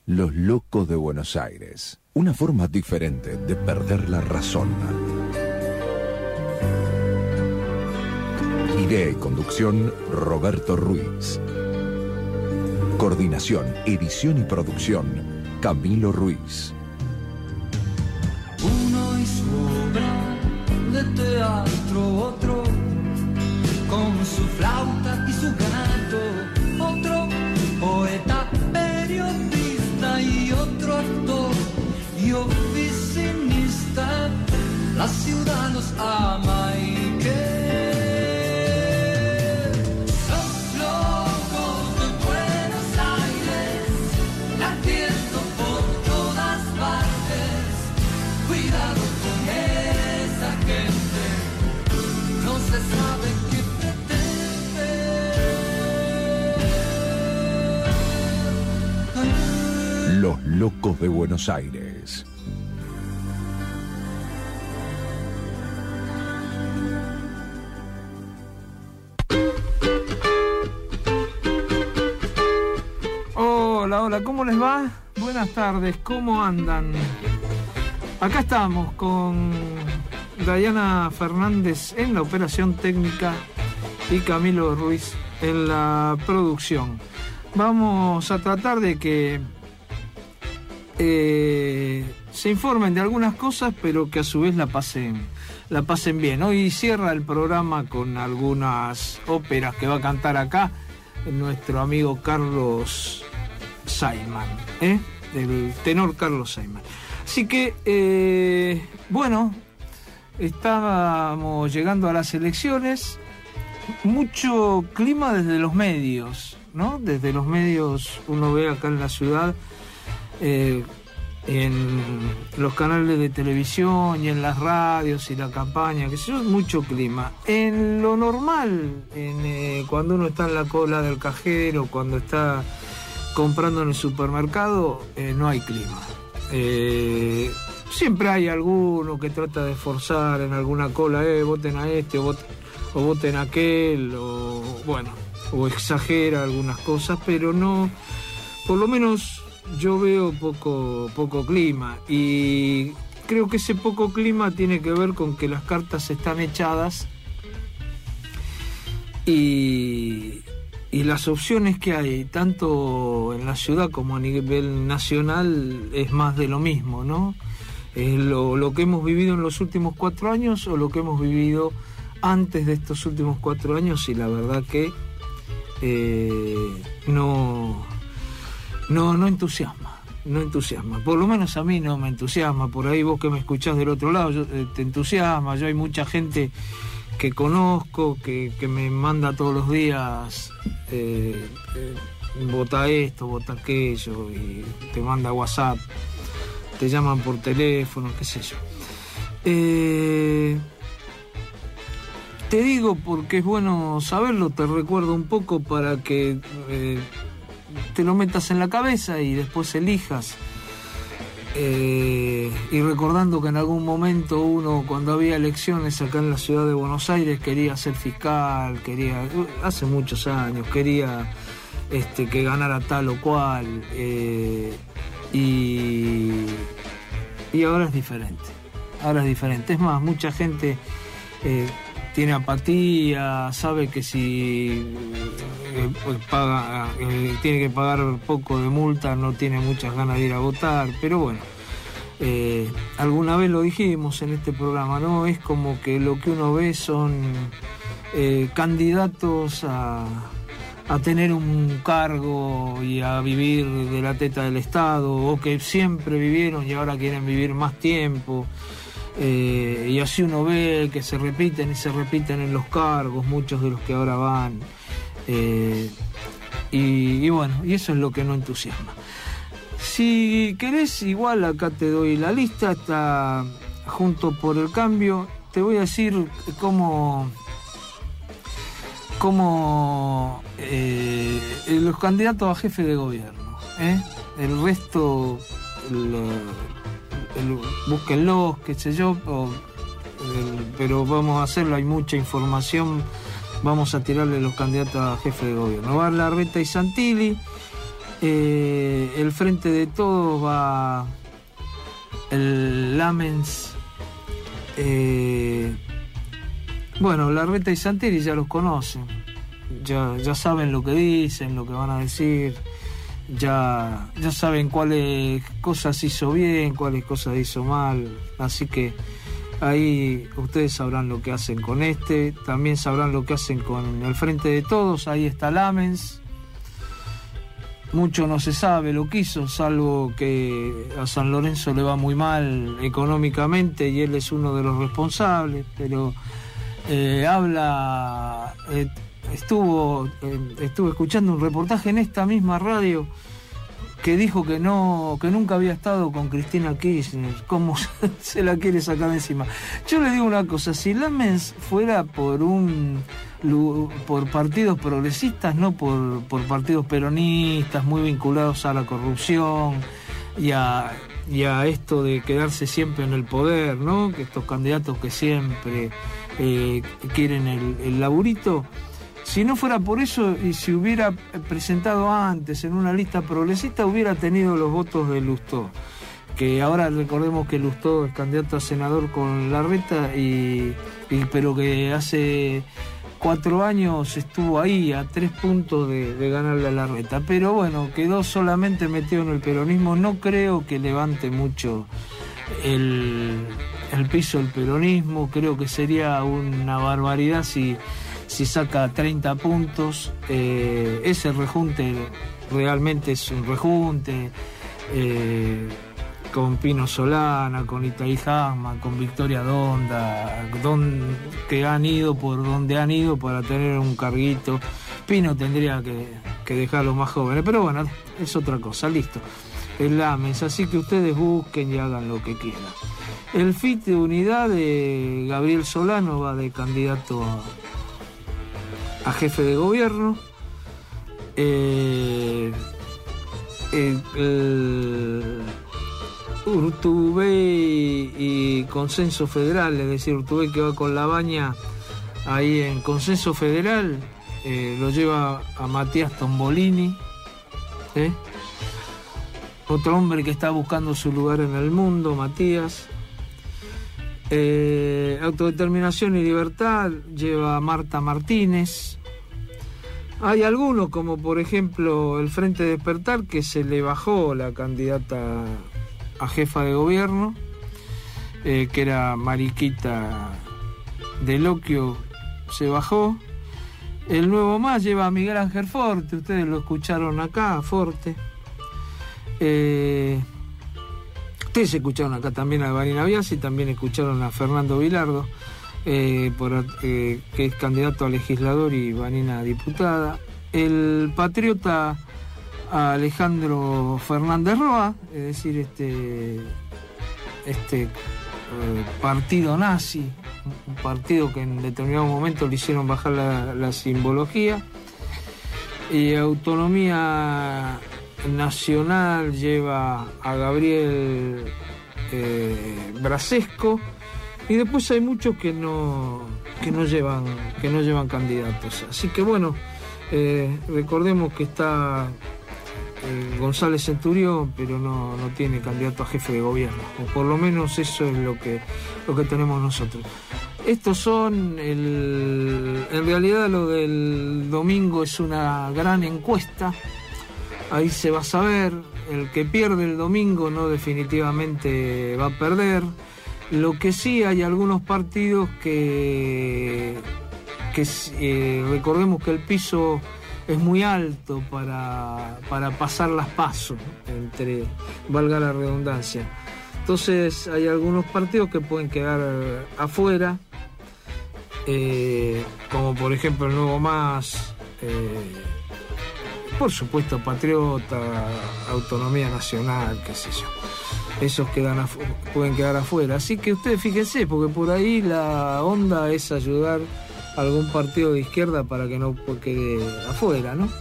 Los locos de Buenos Aires. Una forma diferente de perder la razón. Idea y conducción, Roberto Ruiz. Coordinación, edición y producción, Camilo Ruiz. Uno y su obra de teatro, otro con su flauta y su gato, otro poeta, periodista y otro actor y oficinista. La ciudad los ama y que Los locos de Buenos Aires. Hola, ¿cómo les va? Buenas tardes, ¿cómo andan? Acá estamos con Dayana Fernández en la operación técnica y Camilo Ruiz en la producción. Vamos a tratar de que se informen de algunas cosas, pero que a su vez la pasen bien. Hoy cierra el programa con algunas óperas que va a cantar acá nuestro amigo Carlos Saiman, el tenor Carlos Saiman. Así que, bueno, estábamos llegando a las elecciones, mucho clima desde los medios, ¿no? Desde los medios uno ve acá en la ciudad, en los canales de televisión y en las radios y la campaña, que sé yo, mucho clima. En lo normal, cuando uno está en la cola del cajero, cuando está comprando en el supermercado, no hay clima. Siempre hay alguno que trata de forzar en alguna cola, voten a este o voten a aquel, o exagera algunas cosas, pero no, por lo menos yo veo poco clima, y creo que ese poco clima tiene que ver con que las cartas están echadas y las opciones que hay, tanto en la ciudad como a nivel nacional, es más de lo mismo, ¿no? Es lo que hemos vivido en los últimos 4 años o lo que hemos vivido antes de estos últimos 4 años, y la verdad que no entusiasma. Por lo menos a mí no me entusiasma. Por ahí vos que me escuchás del otro lado, te entusiasma. Yo hay mucha gente que conozco, que me manda todos los días, vota esto, vota aquello, y te manda WhatsApp, te llaman por teléfono, qué sé yo. Te digo porque es bueno saberlo, te recuerdo un poco para que te lo metas en la cabeza y después elijas. Y recordando que en algún momento uno, cuando había elecciones acá en la ciudad de Buenos Aires, quería ser fiscal, hace muchos años, quería que ganara tal o cual, y ahora es diferente. Es más, mucha gente tiene apatía, sabe que si tiene que pagar poco de multa, no tiene muchas ganas de ir a votar, pero bueno, alguna vez lo dijimos en este programa, ¿no? Es como que lo que uno ve son candidatos a tener un cargo y a vivir de la teta del Estado, o que siempre vivieron y ahora quieren vivir más tiempo. Y así uno ve que se repiten en los cargos muchos de los que ahora van, y bueno, y eso es lo que no entusiasma. Si querés, igual acá te doy la lista, está Juntos por el Cambio. Te voy a decir cómo los candidatos a jefe de gobierno, el resto búsquenlos, qué sé yo, pero vamos a hacerlo, hay mucha información. Vamos a tirarle los candidatos a jefe de gobierno. Va Larreta y Santilli, El Frente de Todos va el Lamens. Bueno, Larreta y Santilli ya los conocen, ya saben lo que dicen, lo que van a decir, ya saben cuáles cosas hizo bien, cuáles cosas hizo mal, así que ahí ustedes sabrán lo que hacen con también sabrán lo que hacen con el Frente de Todos. Ahí está Lamens. Mucho no se sabe lo que hizo, salvo que a San Lorenzo le va muy mal económicamente y él es uno de los responsables, pero estuve escuchando un reportaje en esta misma radio que dijo que nunca había estado con Cristina Kirchner. ¿Cómo se la quiere sacar de encima? Yo le digo una cosa, si Lamens fuera por partidos progresistas, no por partidos peronistas muy vinculados a la corrupción y a esto de quedarse siempre en el poder, ¿no? Que estos candidatos que siempre quieren el laburito. Si no fuera por eso, y si hubiera presentado antes en una lista progresista, hubiera tenido los votos de Lustó. Que ahora recordemos que Lustó es candidato a senador con Larreta, pero que hace 4 años estuvo ahí a 3 puntos de ganarle a Larreta. Pero bueno, quedó solamente metido en el peronismo. No creo que levante mucho el piso del peronismo. Creo que sería una barbaridad si saca 30 puntos. Ese rejunte realmente es un rejunte, con Pino Solana, con Itaí Hasman, con Victoria Donda, que han ido por donde han ido para tener un carguito. Pino tendría que dejarlos más jóvenes, pero bueno, es otra cosa, listo. El Lamens, así que ustedes busquen y hagan lo que quieran. El FIT de Unidad de Gabriel Solano va de candidato a jefe de gobierno. Urtubey y Consenso Federal, es decir, Urtubey que va con Labaña ahí en Consenso Federal, lo lleva a Matías Tombolini, otro hombre que está buscando su lugar en el mundo, Matías. Autodeterminación y Libertad lleva a Marta Martínez. Hay algunos, como por ejemplo el Frente Despertar, que se le bajó la candidata a jefa de gobierno, que era Mariquita Deloquio, se bajó. El Nuevo Más lleva a Miguel Ángel Forte, ustedes lo escucharon acá, Forte. Ustedes escucharon acá también a Vanina Biasi, también escucharon a Fernando Vilardo, que es candidato a legislador y Vanina diputada. El Patriota a Alejandro Fernández Roa, es decir, este partido nazi, un partido que en determinado momento le hicieron bajar la simbología. Y Autonomía Nacional lleva a Gabriel Brasesco, y después hay muchos que no llevan candidatos. Así que bueno, recordemos que está González Centurión, pero no tiene candidato a jefe de gobierno, o por lo menos eso es lo que tenemos nosotros. Estos son en realidad lo del domingo es una gran encuesta. Ahí se va a saber, el que pierde el domingo no definitivamente va a perder. Lo que sí, hay algunos partidos que recordemos que el piso es muy alto para pasar las PASO, valga la redundancia. Entonces hay algunos partidos que pueden quedar afuera, como por ejemplo el Nuevo Más, por supuesto Patriota, Autonomía Nacional, qué sé yo. Esos pueden quedar afuera. Así que ustedes fíjense, porque por ahí la onda es ayudar a algún partido de izquierda para que no quede afuera, ¿no?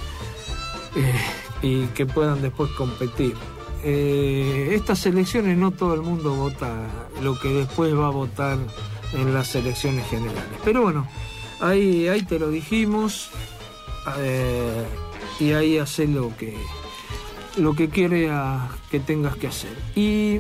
Y que puedan después competir. Estas elecciones no todo el mundo vota lo que después va a votar en las elecciones generales. Pero bueno, ahí te lo dijimos. Y ahí hace lo que lo que quiere que tengas que hacer. Y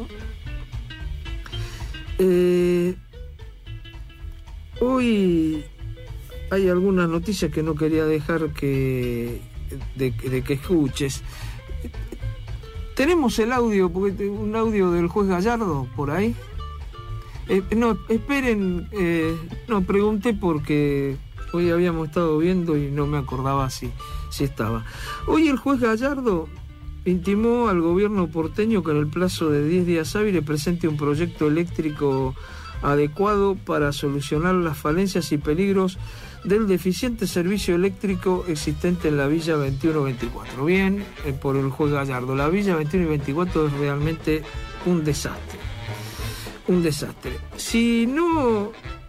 hoy hay algunas noticias que no quería dejar de que escuches. Tenemos el audio, porque un audio del juez Gallardo por ahí. No, esperen, no, pregunté porque hoy habíamos estado viendo y no me acordaba si estaba. Hoy el juez Gallardo intimó al gobierno porteño que en el plazo de 10 días hábiles presente un proyecto eléctrico adecuado para solucionar las falencias y peligros del deficiente servicio eléctrico existente en la Villa 21-24. Bien, por el juez Gallardo. La Villa 21 y 24 es realmente un desastre. Un desastre. Si no,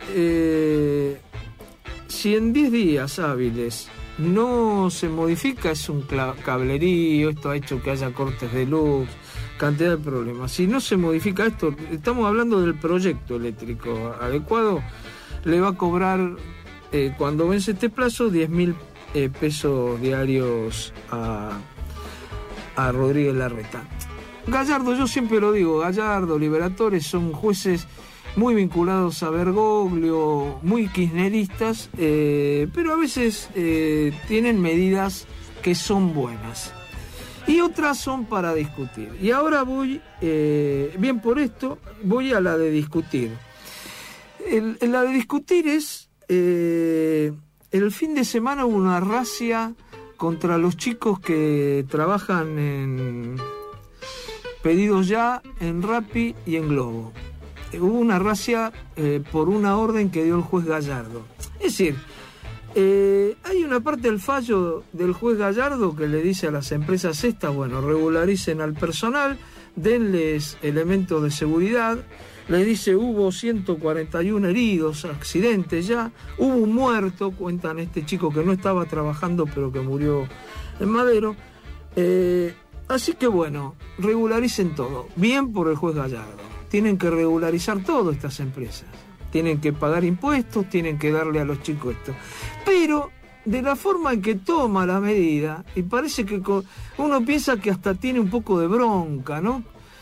si en 10 días hábiles no se modifica, es un cablerío, esto ha hecho que haya cortes de luz, cantidad de problemas. Si no se modifica esto, estamos hablando del proyecto eléctrico adecuado, le va a cobrar, cuando vence este plazo, 10.000 pesos diarios a Rodríguez Larreta. Gallardo, yo siempre lo digo, Gallardo, Liberatore son jueces muy vinculados a Bergoglio, muy kirchneristas, pero a veces tienen medidas que son buenas y otras son para discutir. Y ahora voy, bien por esto, voy a la de discutir. La de discutir es, el fin de semana hubo una razzia contra los chicos que trabajan en Pedidos Ya, en Rappi y en Globo. Hubo una razzia por una orden que dio el juez Gallardo. Es decir, hay una parte del fallo del juez Gallardo que le dice a las empresas estas, bueno, regularicen al personal, denles elementos de seguridad. Le dice, hubo 141 heridos, accidentes ya, hubo un muerto, cuentan este chico que no estaba trabajando pero que murió en Madero. Así que bueno, regularicen todo. Bien por el juez Gallardo. Tienen que regularizar todo estas empresas. Tienen que pagar impuestos, tienen que darle a los chicos esto. Pero de la forma en que toma la medida, y parece que uno piensa que hasta tiene un poco de bronca, ¿no?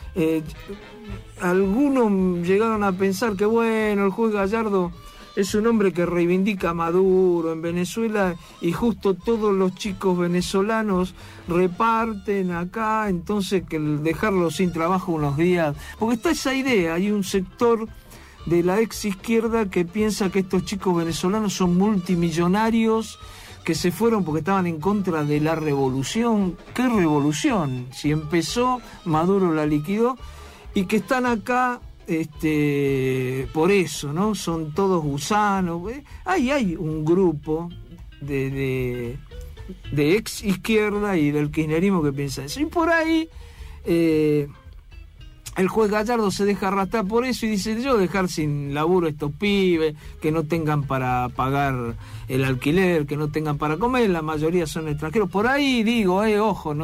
Algunos llegaron a pensar que bueno, el juez Gallardo es un hombre que reivindica a Maduro en Venezuela y justo todos los chicos venezolanos reparten acá, entonces que dejarlos sin trabajo unos días, porque está esa idea, hay un sector de la ex izquierda que piensa que estos chicos venezolanos son multimillonarios que se fueron porque estaban en contra de la revolución. ¿Qué revolución? Si empezó, Maduro la liquidó, y que están acá por eso, ¿no? Son todos gusanos. Hay un grupo de ex izquierda y del kirchnerismo que piensa eso. Y por ahí el juez Gallardo se deja arrastrar por eso y dice, yo dejar sin laburo a estos pibes, que no tengan para pagar el alquiler, que no tengan para comer, la mayoría son extranjeros. Por ahí digo, ojo,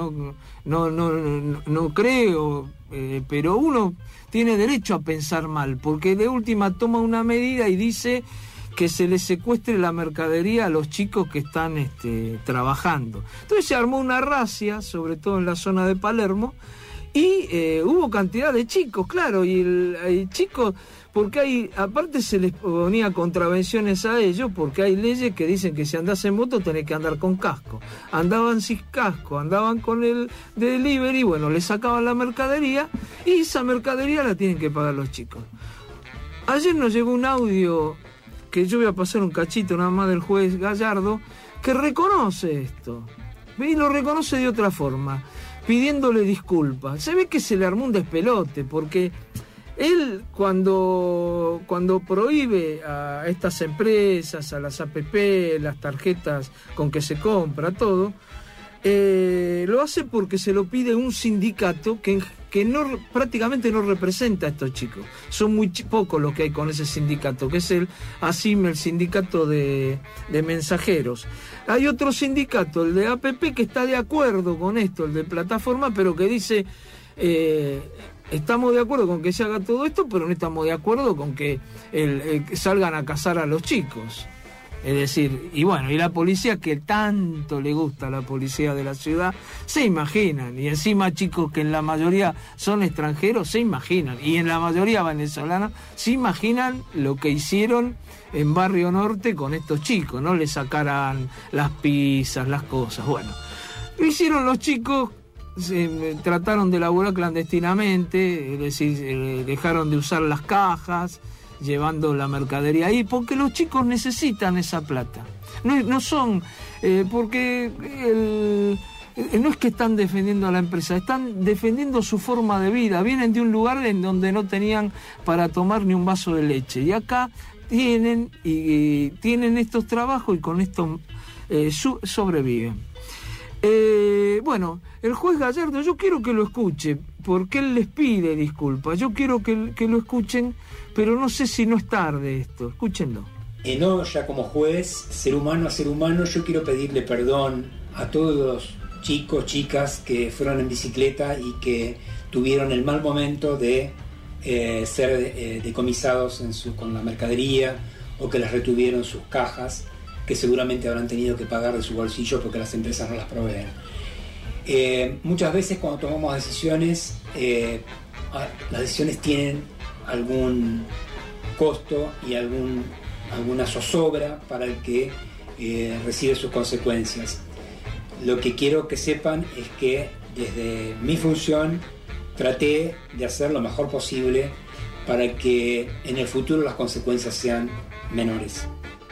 no creo, pero uno tiene derecho a pensar mal, porque de última toma una medida y dice que se les secuestre la mercadería a los chicos que están trabajando. Entonces se armó una razzia, sobre todo en la zona de Palermo, y hubo cantidad de chicos, claro, y hay chicos, porque aparte se les ponía contravenciones a ellos, porque hay leyes que dicen que si andás en moto tenés que andar con casco. Andaban sin casco, andaban con el delivery, bueno, les sacaban la mercadería, y esa mercadería la tienen que pagar los chicos. Ayer nos llegó un audio, que yo voy a pasar un cachito nada más del juez Gallardo, que reconoce esto, y lo reconoce de otra forma, pidiéndole disculpas. Se ve que se le armó un despelote, porque él cuando prohíbe a estas empresas, a las APP, las tarjetas con que se compra todo, lo hace porque se lo pide un sindicato que prácticamente no representa a estos chicos. Son muy pocos los que hay con ese sindicato, que es el ASIM, el sindicato de mensajeros. Hay otro sindicato, el de APP, que está de acuerdo con esto, el de plataforma, pero que dice, estamos de acuerdo con que se haga todo esto, pero no estamos de acuerdo con que salgan a cazar a los chicos. Es decir, y bueno, y la policía que tanto le gusta a la policía de la ciudad, se imaginan, y encima chicos que en la mayoría son extranjeros, se imaginan, y en la mayoría venezolanos, se imaginan lo que hicieron en Barrio Norte con estos chicos, ¿no? Le sacaran las pizzas, las cosas, bueno. Lo hicieron los chicos, trataron de laburar clandestinamente, es decir, dejaron de usar las cajas, llevando la mercadería ahí, porque los chicos necesitan esa plata. No son, porque no es que están defendiendo a la empresa, están defendiendo su forma de vida. Vienen de un lugar en donde no tenían para tomar ni un vaso de leche. Y acá tienen estos trabajos y con esto sobreviven. Bueno, el juez Gallardo, yo quiero que lo escuche, porque él les pide disculpas. Yo quiero que lo escuchen, pero no sé si no es tarde esto. Escúchenlo. No, ya como juez, ser humano a ser humano, yo quiero pedirle perdón a todos los chicos, chicas que fueron en bicicleta y que tuvieron el mal momento de ser decomisados con la mercadería, o que les retuvieron sus cajas, que seguramente habrán tenido que pagar de su bolsillo porque las empresas no las proveen. Muchas veces cuando tomamos decisiones, las decisiones tienen algún costo y alguna zozobra para el que recibe sus consecuencias. Lo que quiero que sepan es que desde mi función traté de hacer lo mejor posible para que en el futuro las consecuencias sean menores.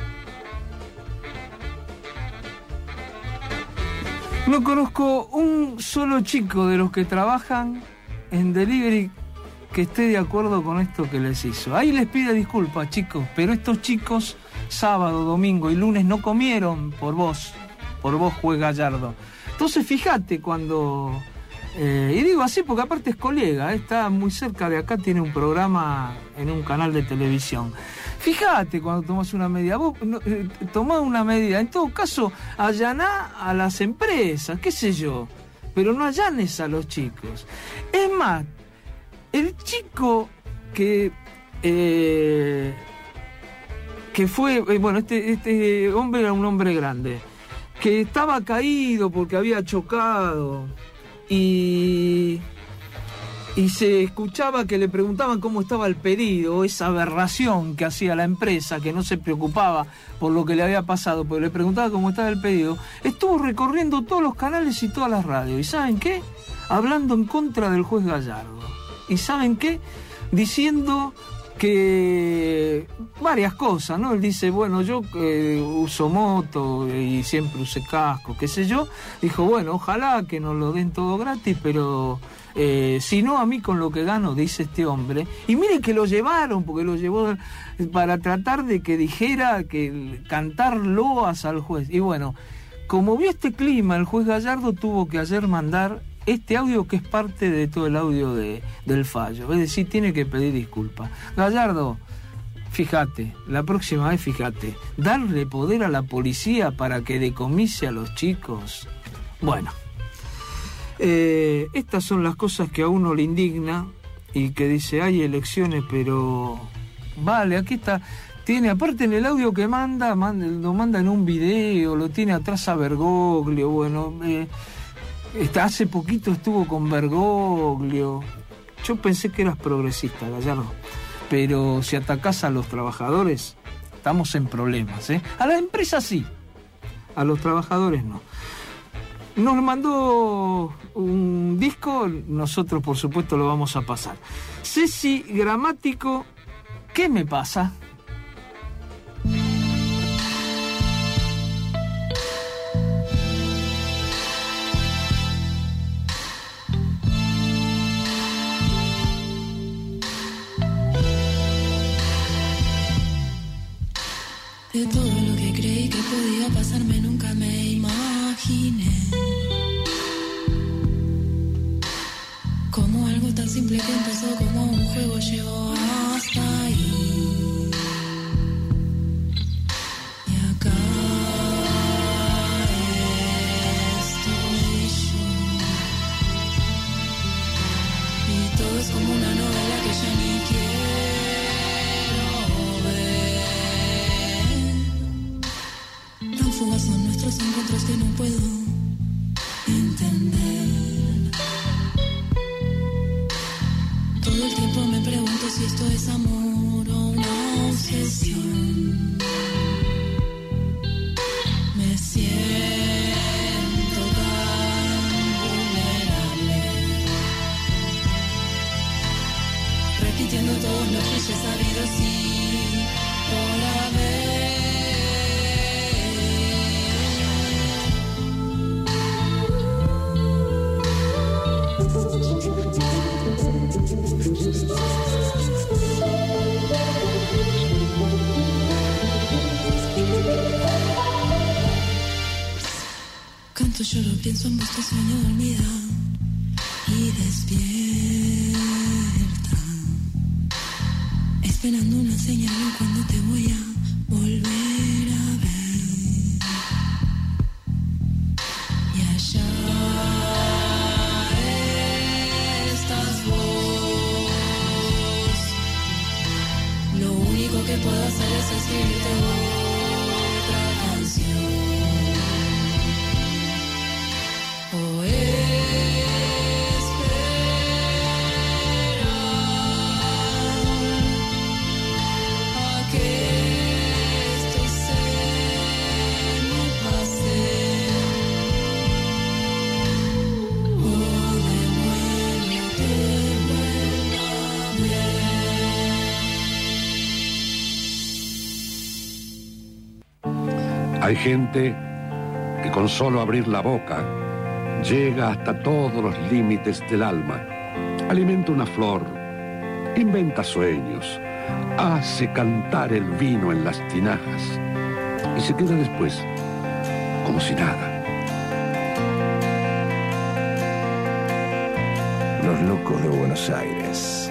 No conozco un solo chico de los que trabajan en delivery que esté de acuerdo con esto que les hizo. Ahí les pide disculpas, chicos, pero estos chicos sábado, domingo y lunes no comieron por vos, juez Gallardo. Entonces fíjate cuando... y digo así porque aparte es colega, está muy cerca de acá, tiene un programa en un canal de televisión. Fíjate cuando tomás una medida, vos tomás una medida, en todo caso allaná a las empresas, qué sé yo, pero no allanes a los chicos. Es más, el chico que fue, bueno, este hombre era un hombre grande, que estaba caído porque había chocado y se escuchaba que le preguntaban cómo estaba el pedido, esa aberración que hacía la empresa, que no se preocupaba por lo que le había pasado, pero le preguntaba cómo estaba el pedido. Estuvo recorriendo todos los canales y todas las radios. ¿Y saben qué? Hablando en contra del juez Gallardo. ¿Y saben qué? Diciendo que varias cosas, ¿no? Él dice, bueno, yo uso moto y siempre usé casco, qué sé yo. Dijo, bueno, ojalá que nos lo den todo gratis, pero si no, a mí con lo que gano, dice este hombre. Y miren que lo llevaron, porque lo llevó para tratar de que dijera, que cantar loas al juez. Y bueno, como vio este clima, el juez Gallardo tuvo que ayer mandar este audio que es parte de todo el audio del fallo. Es decir, tiene que pedir disculpas. Gallardo, fíjate, la próxima vez fíjate, darle poder a la policía para que decomise a los chicos. Bueno, estas son las cosas que a uno le indigna y que dice, hay elecciones, pero vale, aquí está. Tiene, aparte en el audio que lo manda en un video, lo tiene atrás a Bergoglio, bueno... hace poquito estuvo con Bergoglio. Yo pensé que eras progresista, Gallardo, pero si atacás a los trabajadores, estamos en problemas, ¿eh? A la empresa sí, a los trabajadores no. Nos mandó un disco, nosotros por supuesto lo vamos a pasar. Ceci Gramático, ¿qué me pasa? De todo lo que creí que podía pasarme nunca me imaginé. Como algo tan simple que empezó como un juego llegó hasta ahí. Y acá estoy yo. Y todo es como una novela que ya ni quiero ver. Todo el tiempo me pregunto si esto es amor o una obsesión. Me siento tan vulnerable, repitiendo todos los clichés sabidos y por haber. Canto, lloro, pienso en vos, te sueño dormida y despierta, esperando una señal cuando te voy a volver a ver. Y allá estás vos. Lo único que puedo hacer es escribirte otra canción. O a que esto se me pase, o de nuevo te vuelva a ver. Hay gente que con solo abrir la boca llega hasta todos los límites del alma, alimenta una flor, inventa sueños, hace cantar el vino en las tinajas y se queda después como si nada. Los locos de Buenos Aires.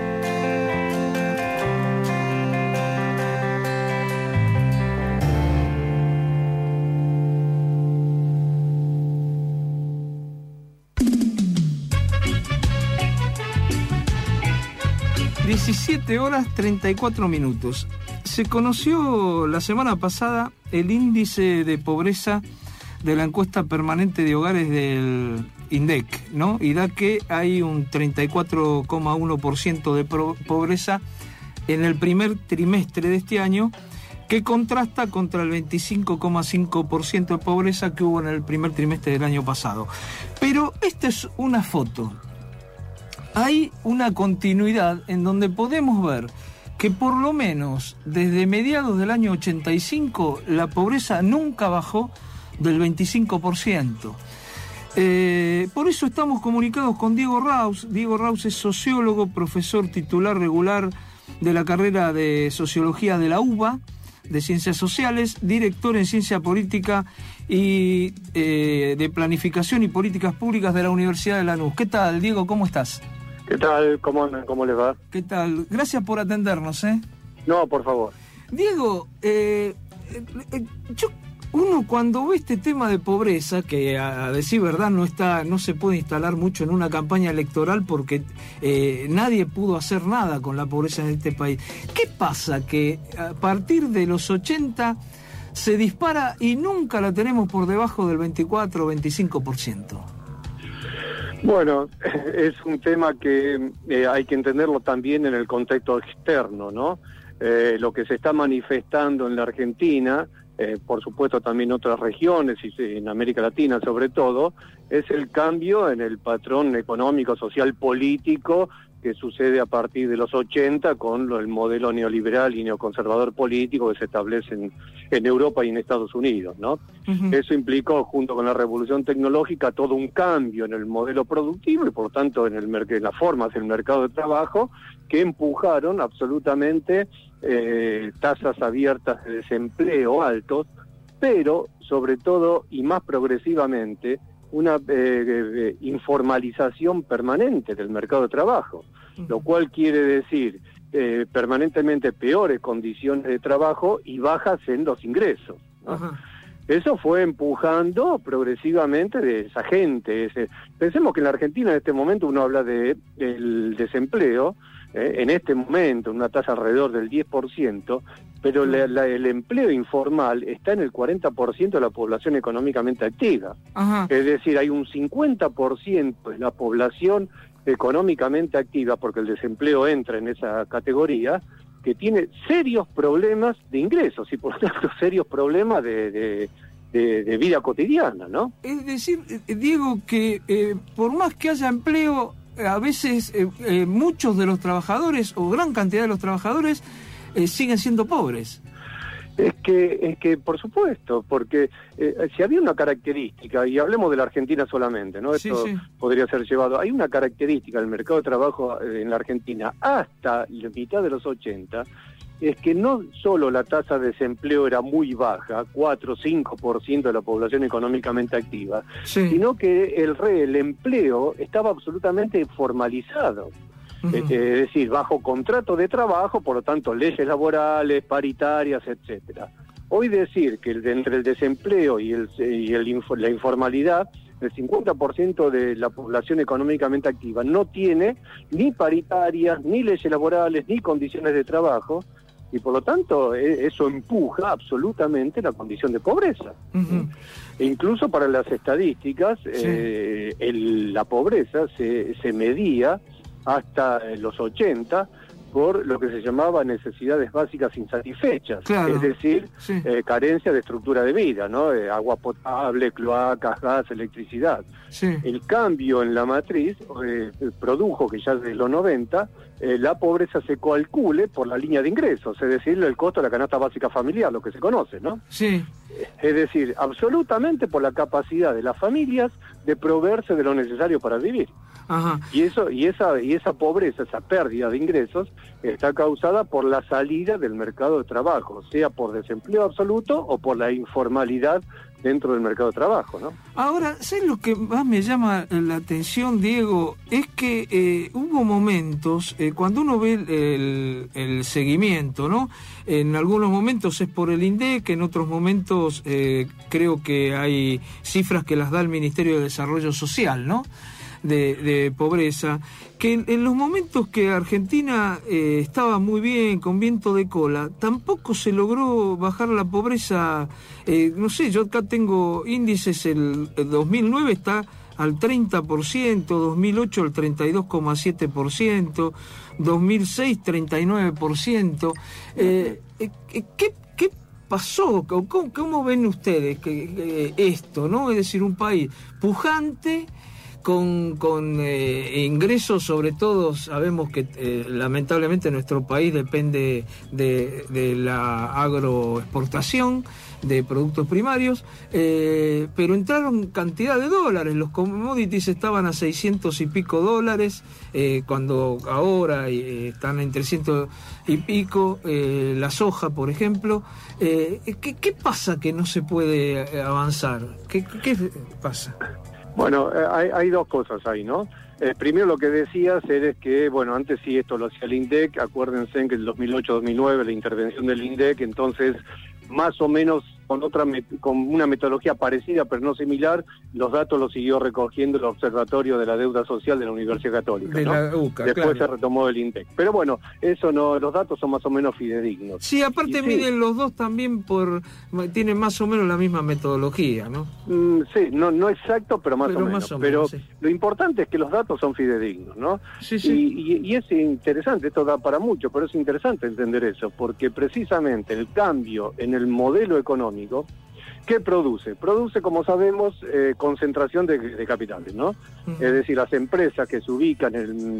(17:34). Se conoció la semana pasada el índice de pobreza de la encuesta permanente de hogares del INDEC, ¿no? Y da que hay un 34,1% de pobreza en el primer trimestre de este año, que contrasta contra el 25,5% de pobreza que hubo en el primer trimestre del año pasado. Pero esta es una foto. Hay una continuidad en donde podemos ver que por lo menos desde mediados del año 85 la pobreza nunca bajó del 25%. Por eso estamos comunicados con Diego Raus. Diego Raus es sociólogo, profesor titular regular de la carrera de Sociología de la UBA, de Ciencias Sociales, director en Ciencia Política y de Planificación y Políticas Públicas de la Universidad de Lanús. ¿Qué tal, Diego? ¿Cómo estás? ¿Qué tal? ¿Cómo andan? ¿Cómo les va? ¿Qué tal? Gracias por atendernos, ¿eh? No, por favor. Diego, uno cuando ve este tema de pobreza, que a decir verdad no se puede instalar mucho en una campaña electoral porque nadie pudo hacer nada con la pobreza en este país. ¿Qué pasa que a partir de los 80 se dispara y nunca la tenemos por debajo del 24 o 25%? Bueno, es un tema que hay que entenderlo también en el contexto externo, ¿no? Lo que se está manifestando en la Argentina, por supuesto también en otras regiones y en América Latina sobre todo, es el cambio en el patrón económico, social, político que sucede a partir de los 80 con el modelo neoliberal y neoconservador político que se establece en Europa y en Estados Unidos, ¿no? Uh-huh. Eso implicó, junto con la revolución tecnológica, todo un cambio en el modelo productivo y, por lo tanto, en las formas del mercado de trabajo que empujaron absolutamente tasas abiertas de desempleo altos, pero, sobre todo, y más progresivamente, una informalización permanente del mercado de trabajo, lo cual quiere decir permanentemente peores condiciones de trabajo y bajas en los ingresos, ¿no? Eso fue empujando progresivamente de esa gente. Pensemos que en la Argentina en este momento uno habla del desempleo, en este momento una tasa alrededor del 10%, pero el empleo informal está en el 40% de la población económicamente activa. Ajá. Es decir, hay un 50% de la población económicamente activa, porque el desempleo entra en esa categoría, que tiene serios problemas de ingresos y por lo tanto serios problemas de vida cotidiana, ¿no? Es decir, Diego, que por más que haya empleo, a veces muchos de los trabajadores o gran cantidad de los trabajadores siguen siendo pobres. Es que por supuesto, porque si había una característica, y hablemos de la Argentina solamente, ¿no? Esto sí. podría ser llevado, hay una característica del mercado de trabajo en la Argentina hasta la mitad de los 80, es que no solo la tasa de desempleo era muy baja, 4 o 5% de la población económicamente activa, sino que el empleo estaba absolutamente formalizado. Es decir, bajo contrato de trabajo, por lo tanto, leyes laborales, paritarias, etcétera. Hoy decir que entre el desempleo y la informalidad, el 50% de la población económicamente activa no tiene ni paritarias, ni leyes laborales, ni condiciones de trabajo, y por lo tanto eso empuja absolutamente la condición de pobreza. E incluso para las estadísticas, la pobreza se medía hasta los 80 por lo que se llamaba necesidades básicas insatisfechas, claro. Es decir, carencia de estructura de vida, ¿no? Agua potable, cloacas, gas, electricidad. El cambio en la matriz produjo que ya desde los 90 la pobreza se calcule por la línea de ingresos, es decir, el costo de la canasta básica familiar, lo que se conoce, ¿no? Es decir, absolutamente por la capacidad de las familias de proveerse de lo necesario para vivir. Ajá. Y esa pobreza, esa pérdida de ingresos, está causada por la salida del mercado de trabajo, sea por desempleo absoluto o por la informalidad dentro del mercado de trabajo, ¿no? Ahora, ¿sabes lo que más me llama la atención, Diego? Es que hubo momentos, cuando uno ve el seguimiento, ¿no? En algunos momentos es por el INDEC, en otros momentos creo que hay cifras que las da el Ministerio de Desarrollo Social, ¿no? De pobreza, que en los momentos que Argentina estaba muy bien, con viento de cola, tampoco se logró bajar la pobreza. No sé, yo acá tengo índices, el 2009 está al 30%, 2008 al 32,7%, 2006 39%. ¿Qué pasó? ¿Cómo ven ustedes esto, no? Es decir, un país pujante, con ingresos, sobre todo sabemos que lamentablemente nuestro país depende de la agroexportación de productos primarios, pero entraron cantidad de dólares, los commodities estaban a 600 y pico dólares, cuando ahora están en 300 y pico, la soja, por ejemplo. ¿Qué pasa que no se puede avanzar? ¿Qué pasa? Bueno, hay dos cosas ahí, ¿no? Primero lo que decías es que, bueno, antes sí esto lo hacía el INDEC, acuérdense en que en el 2008-2009 la intervención del INDEC, entonces más o menos con una metodología parecida pero no similar, los datos los siguió recogiendo el Observatorio de la Deuda Social de la Universidad Católica, de ¿no? La UCA, después claro. se retomó el INDEC. Pero bueno, eso no, los datos son más o menos fidedignos. Sí, aparte miden los dos también tienen más o menos la misma metodología, ¿no? Sí, no exacto, pero más o menos. Pero sí. Lo importante es que los datos son fidedignos, ¿no? Sí. Y es interesante, esto da para mucho, pero es interesante entender eso, porque precisamente el cambio en el modelo económico, ¿qué produce? Produce, como sabemos, concentración de capitales, ¿no? Es decir, las empresas que se ubican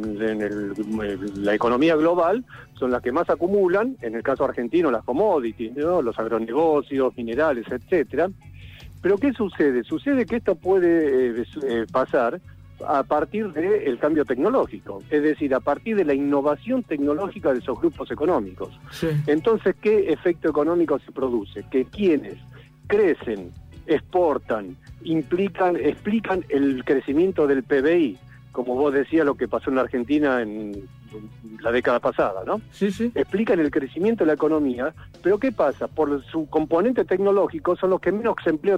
en la economía global son las que más acumulan, en el caso argentino, las commodities, ¿no? Los agronegocios, minerales, etcétera. Pero ¿qué sucede? Sucede que esto puede pasar a partir del cambio tecnológico, es decir, a partir de la innovación tecnológica de esos grupos económicos. Sí. Entonces, ¿qué efecto económico se produce? Que quienes crecen, exportan, explican el crecimiento del PBI, como vos decías lo que pasó en la Argentina en la década pasada, ¿no? Sí. Explican el crecimiento de la economía, pero ¿qué pasa? Por su componente tecnológico son los que menos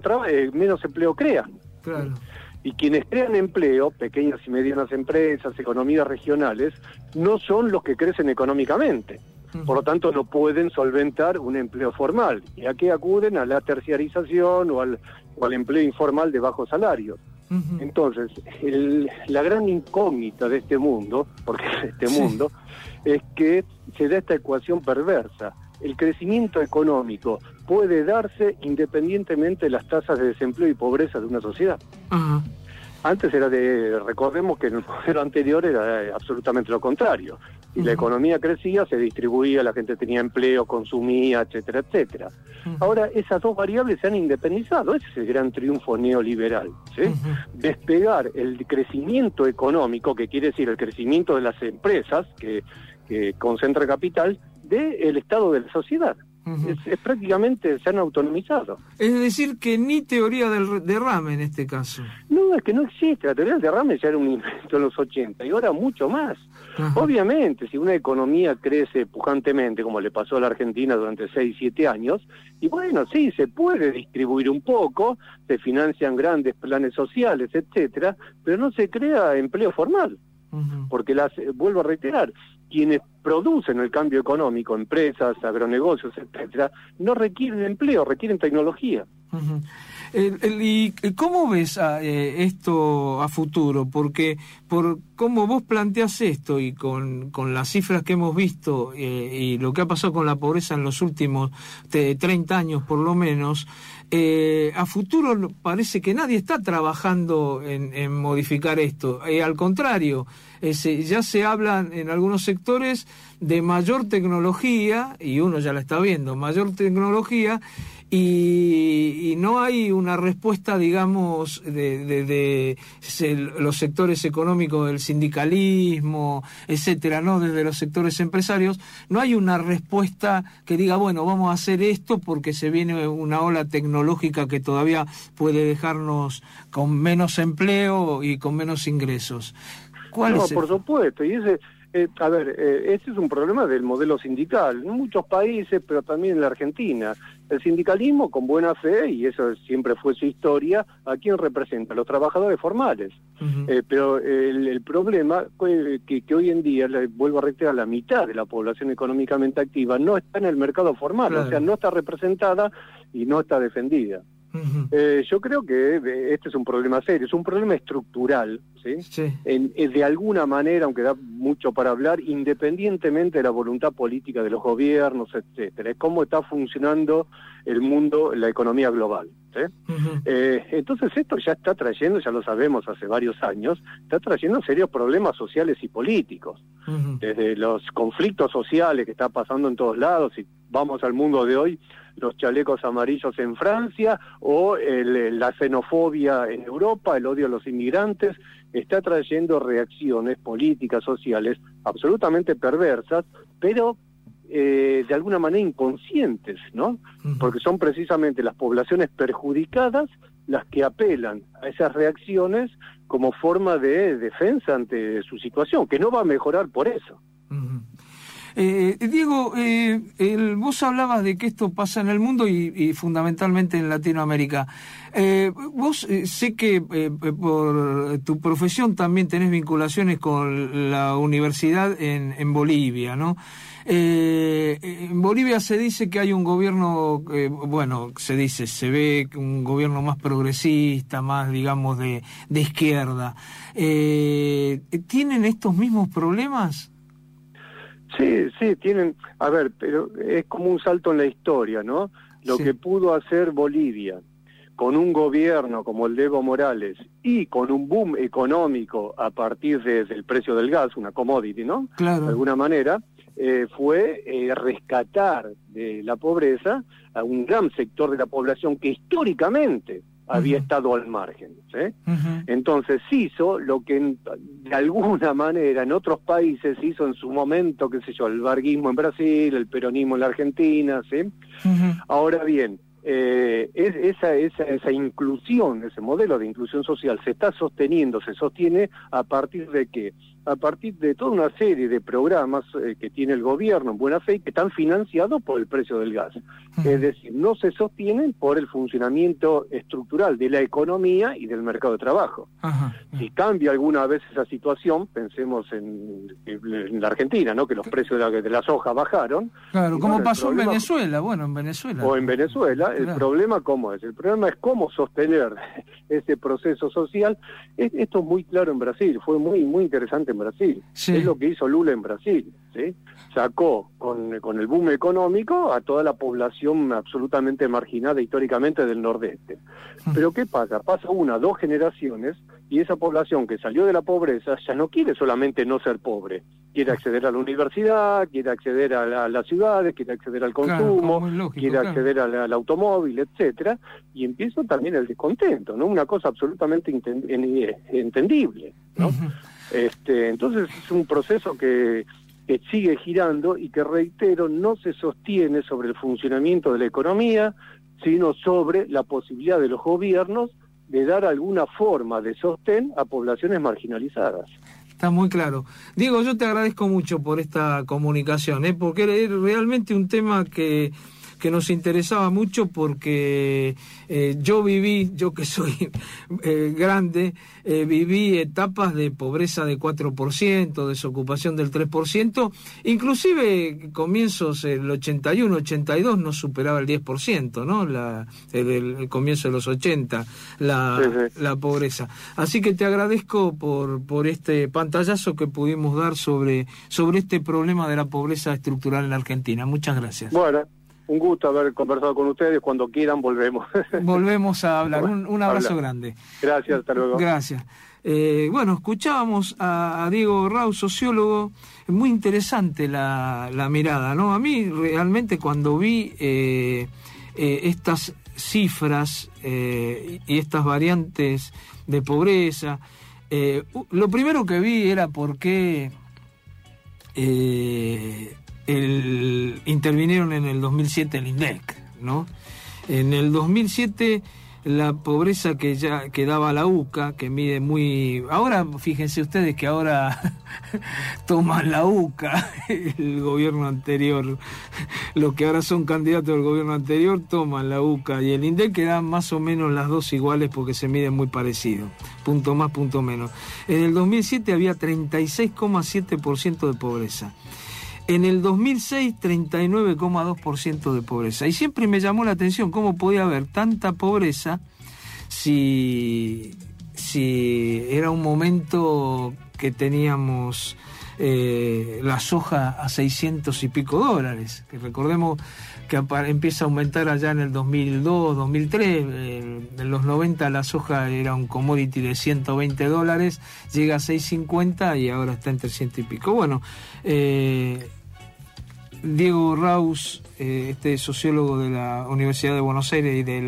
empleo crean. Claro. Y quienes crean empleo, pequeñas y medianas empresas, economías regionales, no son los que crecen económicamente. Por lo tanto, no pueden solventar un empleo formal. ¿Y a qué acuden? A la terciarización o al empleo informal de bajos salarios. Uh-huh. Entonces, la gran incógnita de este mundo, porque es este mundo, es que se da esta ecuación perversa. El crecimiento económico puede darse independientemente de las tasas de desempleo y pobreza de una sociedad. Uh-huh. Antes recordemos que en el modelo anterior era absolutamente lo contrario. Si la economía crecía, se distribuía, la gente tenía empleo, consumía, etcétera, etcétera. Ahora esas dos variables se han independizado, ese es el gran triunfo neoliberal, ¿sí? Despegar el crecimiento económico, que quiere decir el crecimiento de las empresas que concentra capital, del estado de la sociedad. Es prácticamente se han autonomizado. Es decir, que ni teoría del derrame en este caso. No, es que no existe. La teoría del derrame ya era un invento en los 80 y ahora mucho más. Ajá. Obviamente, si una economía crece pujantemente, como le pasó a la Argentina durante 6, 7 años, y bueno, sí, se puede distribuir un poco, se financian grandes planes sociales, etcétera, pero no se crea empleo formal. Porque vuelvo a reiterar, quienes producen el cambio económico, empresas, agronegocios, etcétera, no requieren empleo, requieren tecnología. ¿Y cómo ves esto a futuro? Porque por cómo vos planteás esto y con las cifras que hemos visto y lo que ha pasado con la pobreza en los últimos 30 años por lo menos, a futuro parece que nadie está trabajando en modificar esto. Al contrario, ya se habla en algunos sectores de mayor tecnología, y uno ya la está viendo, mayor tecnología, y no hay una respuesta, digamos, de los sectores económicos, del sindicalismo, etcétera, ¿no? Desde los sectores empresarios, no hay una respuesta que diga, bueno, vamos a hacer esto porque se viene una ola tecnológica que todavía puede dejarnos con menos empleo y con menos ingresos. ¿Cuál es? Por supuesto, y ese es un problema del modelo sindical, en muchos países, pero también en la Argentina. El sindicalismo, con buena fe, y eso siempre fue su historia, ¿a quién representa? A los trabajadores formales. Pero el problema que hoy en día, vuelvo a reiterar, la mitad de la población económicamente activa no está en el mercado formal, claro. O sea, no está representada y no está defendida. Yo creo que este es un problema serio, es un problema estructural, ¿sí? Sí. De alguna manera, aunque da mucho para hablar, independientemente de la voluntad política de los gobiernos, etcétera, es cómo está funcionando el mundo, la economía global, ¿sí? Entonces esto ya está trayendo, ya lo sabemos hace varios años, está trayendo serios problemas sociales y políticos, desde los conflictos sociales que está pasando en todos lados, y vamos al mundo de hoy, los chalecos amarillos en Francia, o la xenofobia en Europa, el odio a los inmigrantes, está trayendo reacciones políticas, sociales, absolutamente perversas, pero de alguna manera inconscientes, ¿no? Porque son precisamente las poblaciones perjudicadas las que apelan a esas reacciones como forma de defensa ante su situación, que no va a mejorar por eso. Diego, vos hablabas de que esto pasa en el mundo y fundamentalmente en Latinoamérica. Vos sé que por tu profesión también tenés vinculaciones con la universidad en Bolivia, ¿no? En Bolivia se dice que hay un gobierno, se ve un gobierno más progresista, más, digamos, de izquierda. ¿Tienen estos mismos problemas? Sí, tienen, pero es como un salto en la historia, ¿no? Lo que pudo hacer Bolivia con un gobierno como el de Evo Morales y con un boom económico a partir del precio del gas, una commodity, ¿no? Claro. De alguna manera, fue rescatar de la pobreza a un gran sector de la población que históricamente había estado al margen, ¿sí? Entonces hizo lo que de alguna manera en otros países hizo en su momento, qué sé yo, el varguismo en Brasil, el peronismo en la Argentina, ¿sí? Ahora bien, esa inclusión, ese modelo de inclusión social se sostiene a partir de que a partir de toda una serie de programas que tiene el gobierno en buena fe y que están financiados por el precio del gas. Es decir, no se sostienen por el funcionamiento estructural de la economía y del mercado de trabajo. Si cambia alguna vez esa situación, pensemos en la Argentina, ¿no? Que los precios de la soja bajaron. Claro, como pasó en Venezuela, en Venezuela. O en Venezuela, claro. El problema ¿cómo es? El problema es cómo sostener ese proceso social. Esto es muy claro en Brasil, fue muy interesante en Brasil. Sí. Es lo que hizo Lula en Brasil, ¿sí? Sacó con el boom económico a toda la población absolutamente marginada históricamente del nordeste. Pero ¿qué pasa? Pasa 1 o 2 generaciones y esa población que salió de la pobreza ya no quiere solamente no ser pobre, quiere acceder a la universidad, quiere acceder a las ciudades, quiere acceder al consumo, claro, lógico, quiere acceder al automóvil, etcétera, y empieza también el descontento, ¿no? Una cosa absolutamente entendible, ¿no? Entonces es un proceso que sigue girando y que, reitero, no se sostiene sobre el funcionamiento de la economía, sino sobre la posibilidad de los gobiernos de dar alguna forma de sostén a poblaciones marginalizadas. Está muy claro. Diego, yo te agradezco mucho por esta comunicación, porque era realmente un tema que nos interesaba mucho, porque yo que soy grande, viví etapas de pobreza de 4%, desocupación del 3%, inclusive comienzos del 81, 82 no superaba el 10%, ¿no? El comienzo de los 80, la pobreza. Así que te agradezco por este pantallazo que pudimos dar sobre este problema de la pobreza estructural en la Argentina. Muchas gracias. Bueno. Un gusto haber conversado con ustedes. Cuando quieran volvemos. Volvemos a hablar. Un abrazo grande. Gracias, hasta luego. Gracias. Escuchábamos a Diego Raus, sociólogo. Muy interesante la mirada, ¿no? A mí realmente cuando vi estas cifras y estas variantes de pobreza, lo primero que vi era por qué intervinieron en el 2007 el INDEC, ¿no? En el 2007 la pobreza que daba la UCA, que mide muy... Ahora, fíjense ustedes que ahora toman la UCA, el gobierno anterior, los que ahora son candidatos del gobierno anterior toman la UCA y el INDEC, que dan más o menos las dos iguales porque se miden muy parecido, punto más, punto menos. En el 2007 había 36,7% de pobreza. En el 2006, 39,2% de pobreza. Y siempre me llamó la atención cómo podía haber tanta pobreza si era un momento que teníamos la soja a 600 y pico dólares. Que recordemos que empieza a aumentar allá en el 2002, 2003. En los 90 la soja era un commodity de 120 dólares, llega a 650 y ahora está en 300 y pico. Bueno, Diego Raus, sociólogo de la Universidad de Buenos Aires y de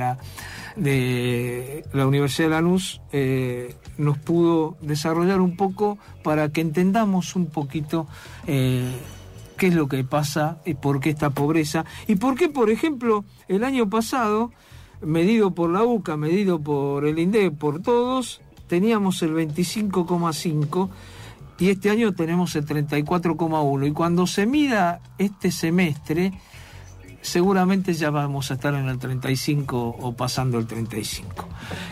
la Universidad de Lanús, nos pudo desarrollar un poco para que entendamos un poquito qué es lo que pasa y por qué esta pobreza y por qué, por ejemplo, el año pasado, medido por la UCA, medido por el INDEC, por todos, teníamos el 25,5%. Y este año tenemos el 34,1%. Y cuando se mida este semestre, seguramente ya vamos a estar en el 35 o pasando el 35.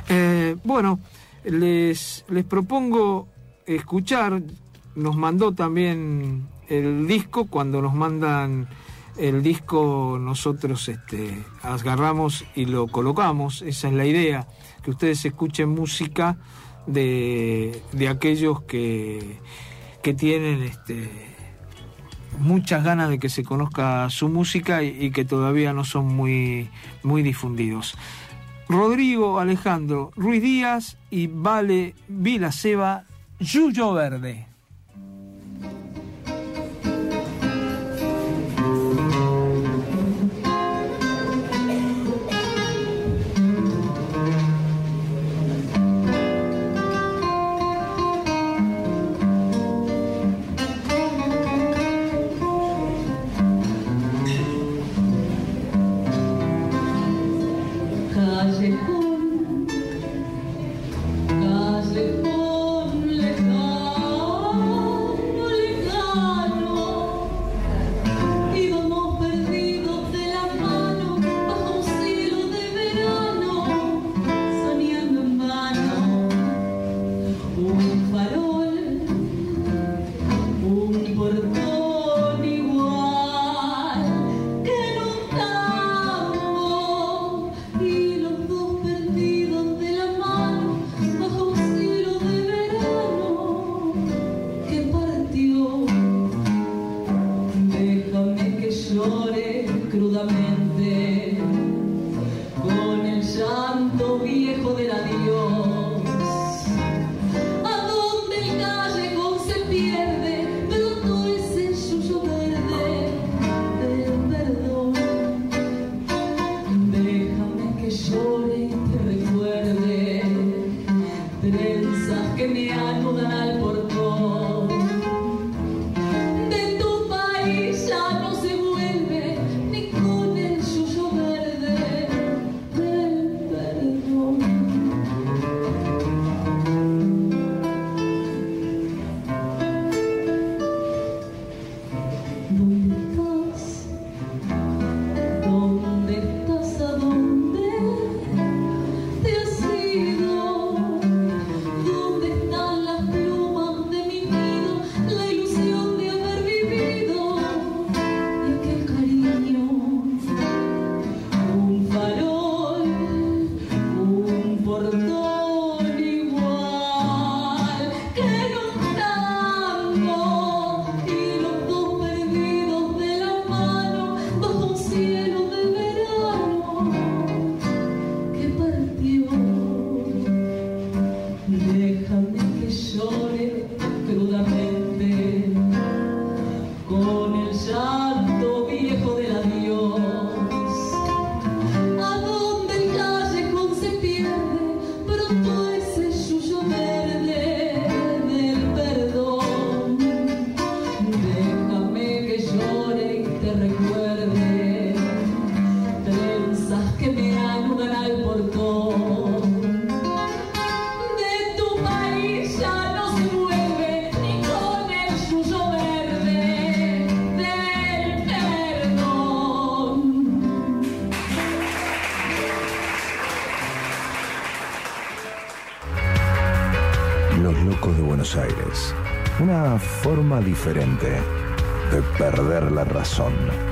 Les propongo escuchar. Nos mandó también el disco. Cuando nos mandan el disco, nosotros agarramos y lo colocamos. Esa es la idea, que ustedes escuchen música de aquellos que tienen muchas ganas de que se conozca su música y que todavía no son muy difundidos. Rodrigo Alejandro Ruiz Díaz y Vale Vilaseba, Yuyo Verde. Callejón lejano Buenos Aires. Una forma diferente de perder la razón.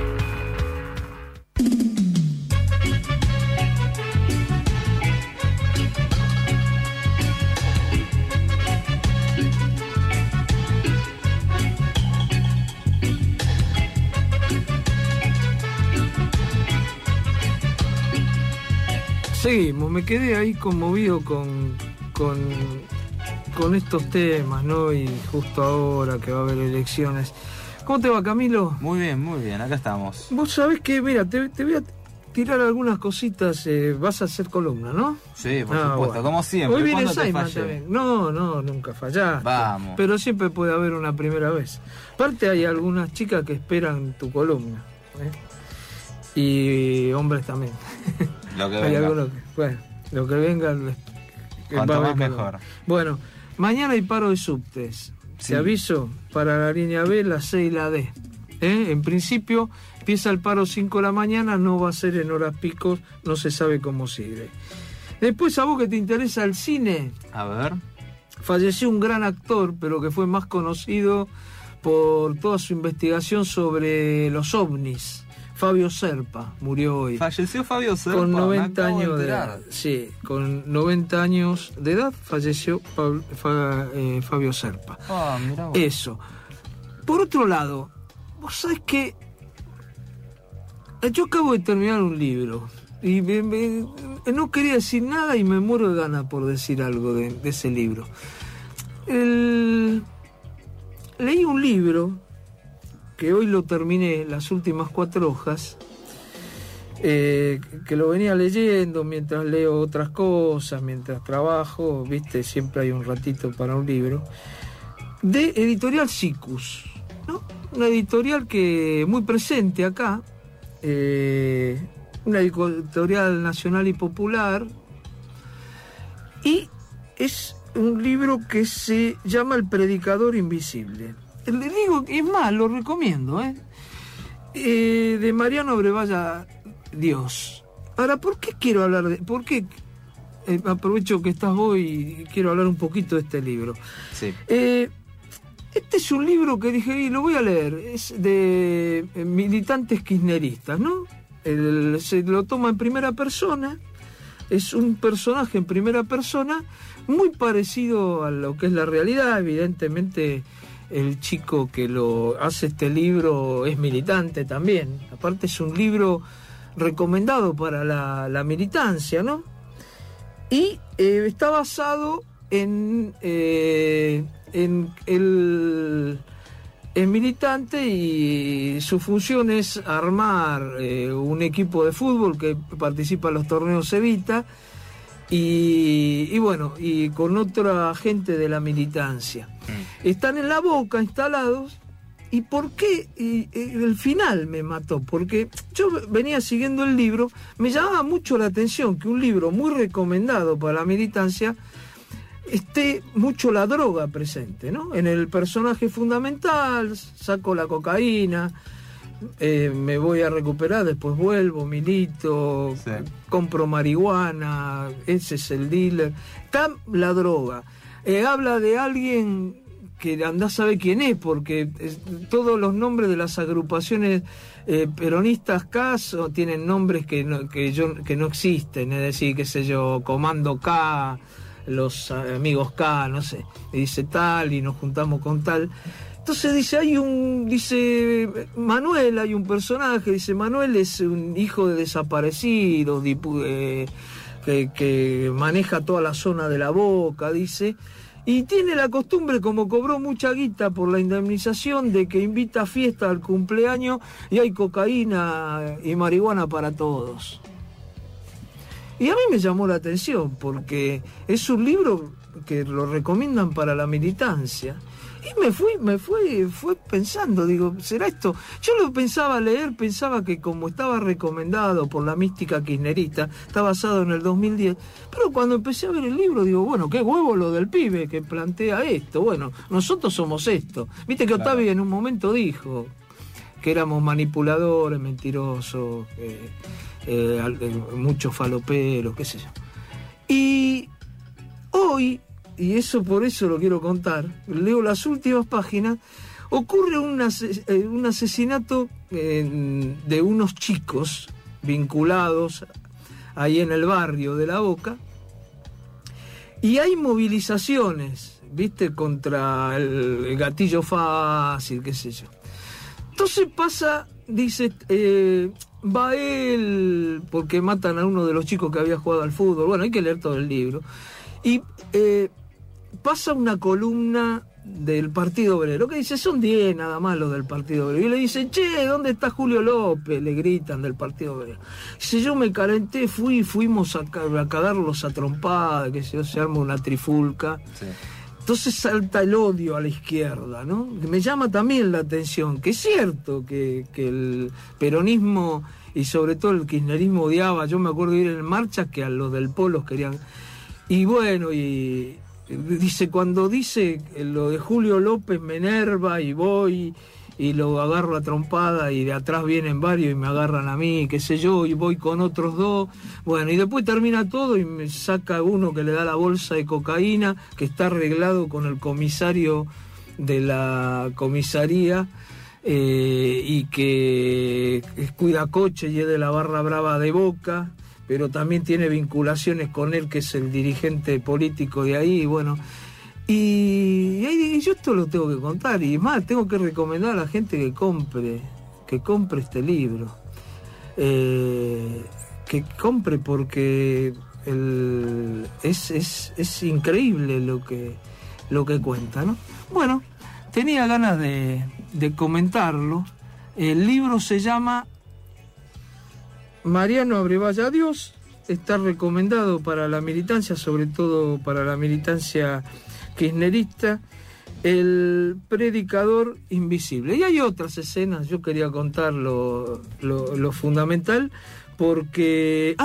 Seguimos, me quedé ahí conmovido con estos temas, ¿no? Y justo ahora que va a haber elecciones. ¿Cómo te va, Camilo? Muy bien, acá estamos. Vos sabés que, mira, te voy a tirar algunas cositas, vas a hacer columna, ¿no? Sí, por supuesto, bueno. Como siempre. Hoy viene Simon también. No, nunca fallaste. Vamos. Pero siempre puede haber una primera vez. Aparte hay algunas chicas que esperan tu columna, ¿eh? Y hombres también. Lo que venga. Lo que venga. Cuanto más mejor. Bueno, mañana hay paro de subtes. Sí. Te aviso, para la línea B, la C y la D. En principio, empieza el paro 5 de la mañana, no va a ser en horas picos, no se sabe cómo sigue. Después, a vos que te interesa el cine. A ver. Falleció un gran actor, pero que fue más conocido por toda su investigación sobre los ovnis. Fabio Serpa murió hoy. Falleció Fabio Serpa. Con 90 años de edad. Sí, con 90 años de edad falleció Fabio Serpa. Ah, mirá vos. Eso. Por otro lado, vos sabés que yo acabo de terminar un libro y no quería decir nada y me muero de ganas por decir algo de ese libro. Leí un libro que hoy lo terminé, las últimas 4 hojas, que lo venía leyendo mientras leo otras cosas, mientras trabajo, viste, siempre hay un ratito para un libro, de Editorial Siccus, ¿no? Una editorial que muy presente acá, una editorial nacional y popular, y es un libro que se llama El Predicador Invisible. Le digo, es más, lo recomiendo, de Mariano Abrevaya Dios. Ahora, ¿por qué quiero hablar de...? ¿Por qué aprovecho que estás vos y quiero hablar un poquito de este libro? Sí. Este es un libro que dije, y lo voy a leer, es de militantes kirchneristas, ¿no? Se lo toma en primera persona, es un personaje en primera persona, muy parecido a lo que es la realidad, evidentemente. El chico que lo hace este libro es militante también. Aparte es un libro recomendado para la militancia, ¿no? Y está basado en militante y su función es armar un equipo de fútbol que participa en los torneos Evita y bueno, y con otra gente de la militancia. Están en La Boca instalados. ¿Y por qué? Y el final me mató, porque yo venía siguiendo el libro, me llamaba mucho la atención que un libro muy recomendado para la militancia esté mucho la droga presente, ¿no? En el personaje fundamental, saco la cocaína, me voy a recuperar, después vuelvo, milito, sí, compro marihuana, ese es el dealer. Está la droga. Habla de alguien que andá a saber quién es, porque todos los nombres de las agrupaciones peronistas K tienen nombres que no existen, es decir, qué sé yo, Comando K, los amigos K, no sé, y dice tal, y nos juntamos con tal. Entonces dice Manuel, hay un personaje, dice Manuel es un hijo de desaparecidos, que maneja toda la zona de La Boca, dice, y tiene la costumbre, como cobró mucha guita por la indemnización, de que invita a fiesta al cumpleaños y hay cocaína y marihuana para todos. Y a mí me llamó la atención, porque es un libro que lo recomiendan para la militancia. Y me fui pensando, digo, ¿será esto? Yo lo pensaba leer, pensaba que como estaba recomendado por la mística kirchnerista, está basado en el 2010, pero cuando empecé a ver el libro, digo, bueno, qué huevo lo del pibe que plantea esto, bueno, nosotros somos esto. Viste que Octavio en un momento dijo que éramos manipuladores, mentirosos, muchos faloperos, qué sé yo. Y hoy y eso por eso lo quiero contar, leo las últimas páginas, ocurre un asesinato de unos chicos vinculados ahí en el barrio de La Boca, y hay movilizaciones, ¿viste?, contra el gatillo fácil, qué sé yo. Entonces pasa, dice, va él, porque matan a uno de los chicos que había jugado al fútbol, bueno, hay que leer todo el libro, y pasa una columna del Partido Obrero, que dice, son 10 nada más los del Partido Obrero, y le dicen, che, ¿dónde está Julio López?, le gritan del Partido Obrero. Dice, yo me calenté, fuimos a cagarlos a trompadas, que se arma una trifulca. Sí. Entonces salta el odio a la izquierda, ¿no? Que me llama también la atención, que es cierto que el peronismo y sobre todo el kirchnerismo odiaba, yo me acuerdo de ir en marchas que a los del Polo querían, y bueno, y dice, cuando dice lo de Julio López me enerva y voy y lo agarro a trompada y de atrás vienen varios y me agarran a mí, qué sé yo, y voy con otros 2, bueno, y después termina todo y me saca uno que le da la bolsa de cocaína, que está arreglado con el comisario de la comisaría, y que cuida coche y es de la barra brava de Boca, pero también tiene vinculaciones con él, que es el dirigente político de ahí, y bueno, y yo esto lo tengo que contar, y más, tengo que recomendar a la gente que compre este libro, que compre, porque es increíble lo que cuenta, ¿no? Bueno, tenía ganas de comentarlo. El libro se llama Mariano Abrevaya Dios, está recomendado para la militancia, sobre todo para la militancia kirchnerista, El predicador invisible. Y hay otras escenas, yo quería contar lo fundamental, porque...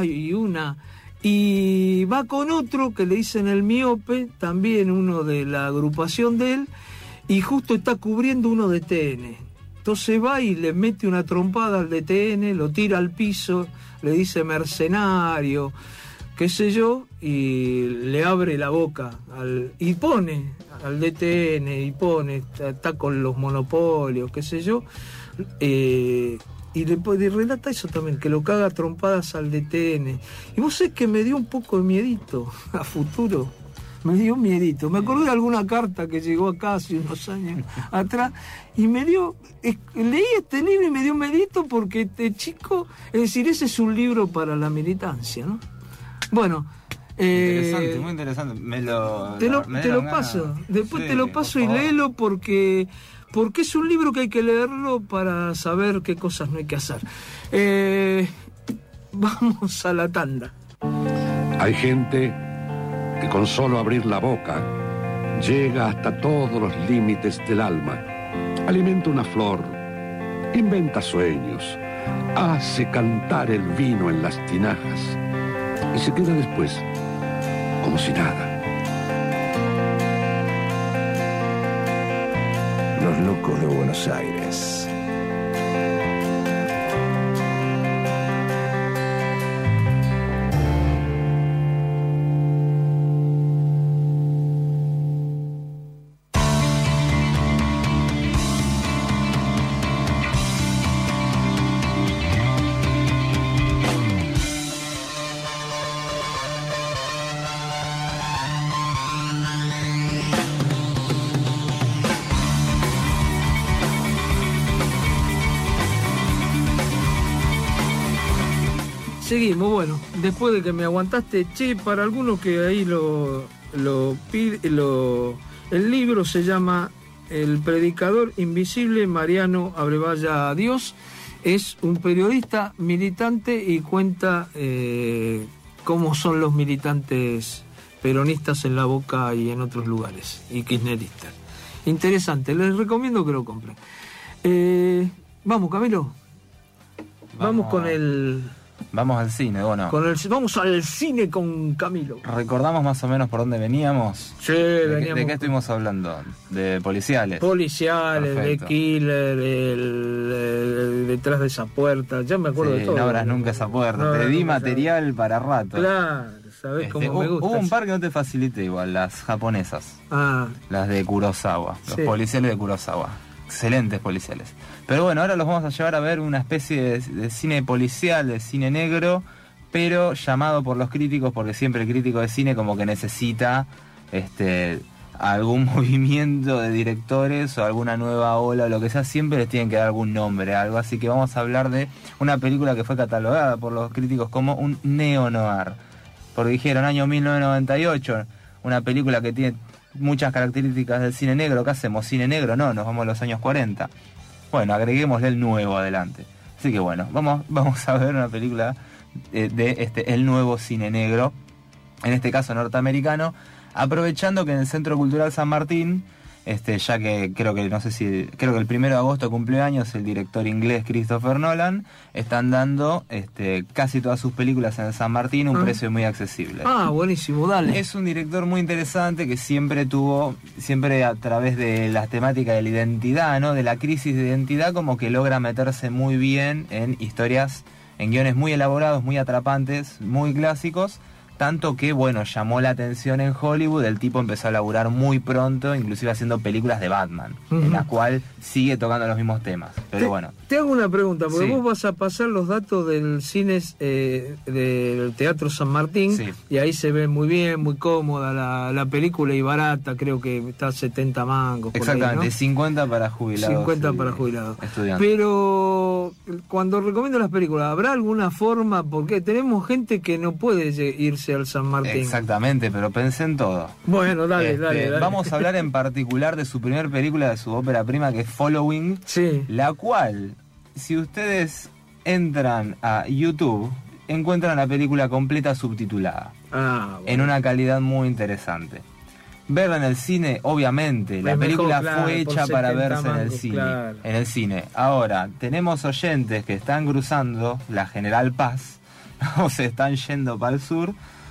y va con otro que le dicen el miope, también uno de la agrupación de él, y justo está cubriendo uno de TN. Entonces va y le mete una trompada al DTN, lo tira al piso, le dice mercenario, qué sé yo, y le abre la boca y pone al DTN, y pone, está con los monopolios, qué sé yo, y después relata eso también, que lo caga a trompadas al DTN. Y vos sabés que me dio un poco de miedito a futuro. Me dio miedito. Me acordé de alguna carta que llegó acá hace unos años atrás y me dio... leí este libro y me dio miedito porque este chico... Es decir, ese es un libro para la militancia, ¿no? Bueno... interesante, muy interesante. Te lo paso. Después sí, te lo paso y léelo porque es un libro que hay que leerlo para saber qué cosas no hay que hacer. Vamos a la tanda. Hay gente que con solo abrir la boca llega hasta todos los límites del alma, alimenta una flor, inventa sueños, hace cantar el vino en las tinajas y se queda después como si nada. Los locos de Buenos Aires. Seguimos, bueno, después de que me aguantaste, para algunos que ahí el libro se llama El predicador invisible, Mariano Abrevaya Dios, es un periodista militante y cuenta cómo son los militantes peronistas en La Boca y en otros lugares, y kirchneristas. Interesante, les recomiendo que lo compren. Vamos, Camilo. Vamos con el... Vamos al cine, bueno. Vamos al cine con Camilo. ¿Recordamos más o menos por dónde veníamos? Sí, veníamos. ¿De qué estuvimos hablando? De policiales. Policiales, perfecto. De Killer, detrás de esa puerta. Ya me acuerdo de todo. No abras nunca esa puerta. Te di material para rato. Claro, ¿sabés cómo me gusta? Hubo un par que no te facilité igual, las japonesas. Las de Kurosawa, los policiales de Kurosawa. Excelentes policiales. Pero bueno, ahora los vamos a llevar a ver una especie de cine policial, de cine negro, pero llamado por los críticos, porque siempre el crítico de cine como que necesita algún movimiento de directores o alguna nueva ola o lo que sea, siempre les tienen que dar algún nombre, algo. Así que vamos a hablar de una película que fue catalogada por los críticos como un neo-noir. Porque dijeron año 1998, una película que tiene muchas características del cine negro. ¿Qué hacemos? ¿Cine negro? No, nos vamos a los años 40. Bueno, agreguémosle el nuevo adelante. Así que bueno, vamos a ver una película el nuevo cine negro, en este caso norteamericano, aprovechando que en el Centro Cultural San Martín, ya que creo que el 1 de agosto cumple años el director inglés Christopher Nolan, están dando casi todas sus películas en el San Martín a un precio muy accesible. Buenísimo, dale. Es un director muy interesante que siempre a través de las temáticas de la identidad, ¿no? De la crisis de identidad, como que logra meterse muy bien en historias, en guiones muy elaborados, muy atrapantes, muy clásicos. Tanto que, bueno, llamó la atención en Hollywood, el tipo empezó a laburar muy pronto, inclusive haciendo películas de Batman, en la cual sigue tocando los mismos temas. Pero bueno. Te hago una pregunta, porque vos vas a pasar los datos del cine del Teatro San Martín, y ahí se ve muy bien, muy cómoda la película y barata, creo que está a 70 mangos. Exactamente, por ahí, ¿no? 50 para jubilados. 50 para jubilados. Estudiantes. Pero cuando recomiendo las películas, ¿habrá alguna forma? Porque tenemos gente que no puede irse al San Martín. Exactamente, pero pensé en todo. Bueno, dale. Vamos a hablar en particular de su primer película, de su ópera prima, que es Following, la cual, si ustedes entran a YouTube, encuentran la película completa subtitulada, en una calidad muy interesante. Verla en el cine, obviamente, la película fue hecha para verse en el cine. Ahora, tenemos oyentes que están cruzando la General Paz, o se están yendo para el sur,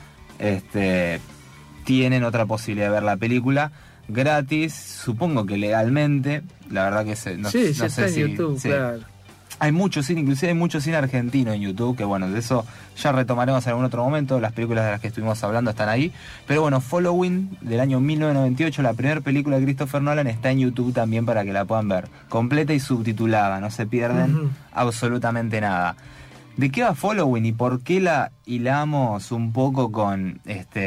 tienen otra posibilidad de ver la película gratis, supongo que legalmente, la verdad que no sé si en YouTube, claro. Hay mucho cine, inclusive hay mucho cine argentino en YouTube, que bueno, de eso ya retomaremos en algún otro momento, las películas de las que estuvimos hablando están ahí, pero bueno, Following, del año 1998, la primera película de Christopher Nolan, está en YouTube también para que la puedan ver, completa y subtitulada, no se pierden absolutamente nada. ¿De qué va Following y por qué la hilamos un poco con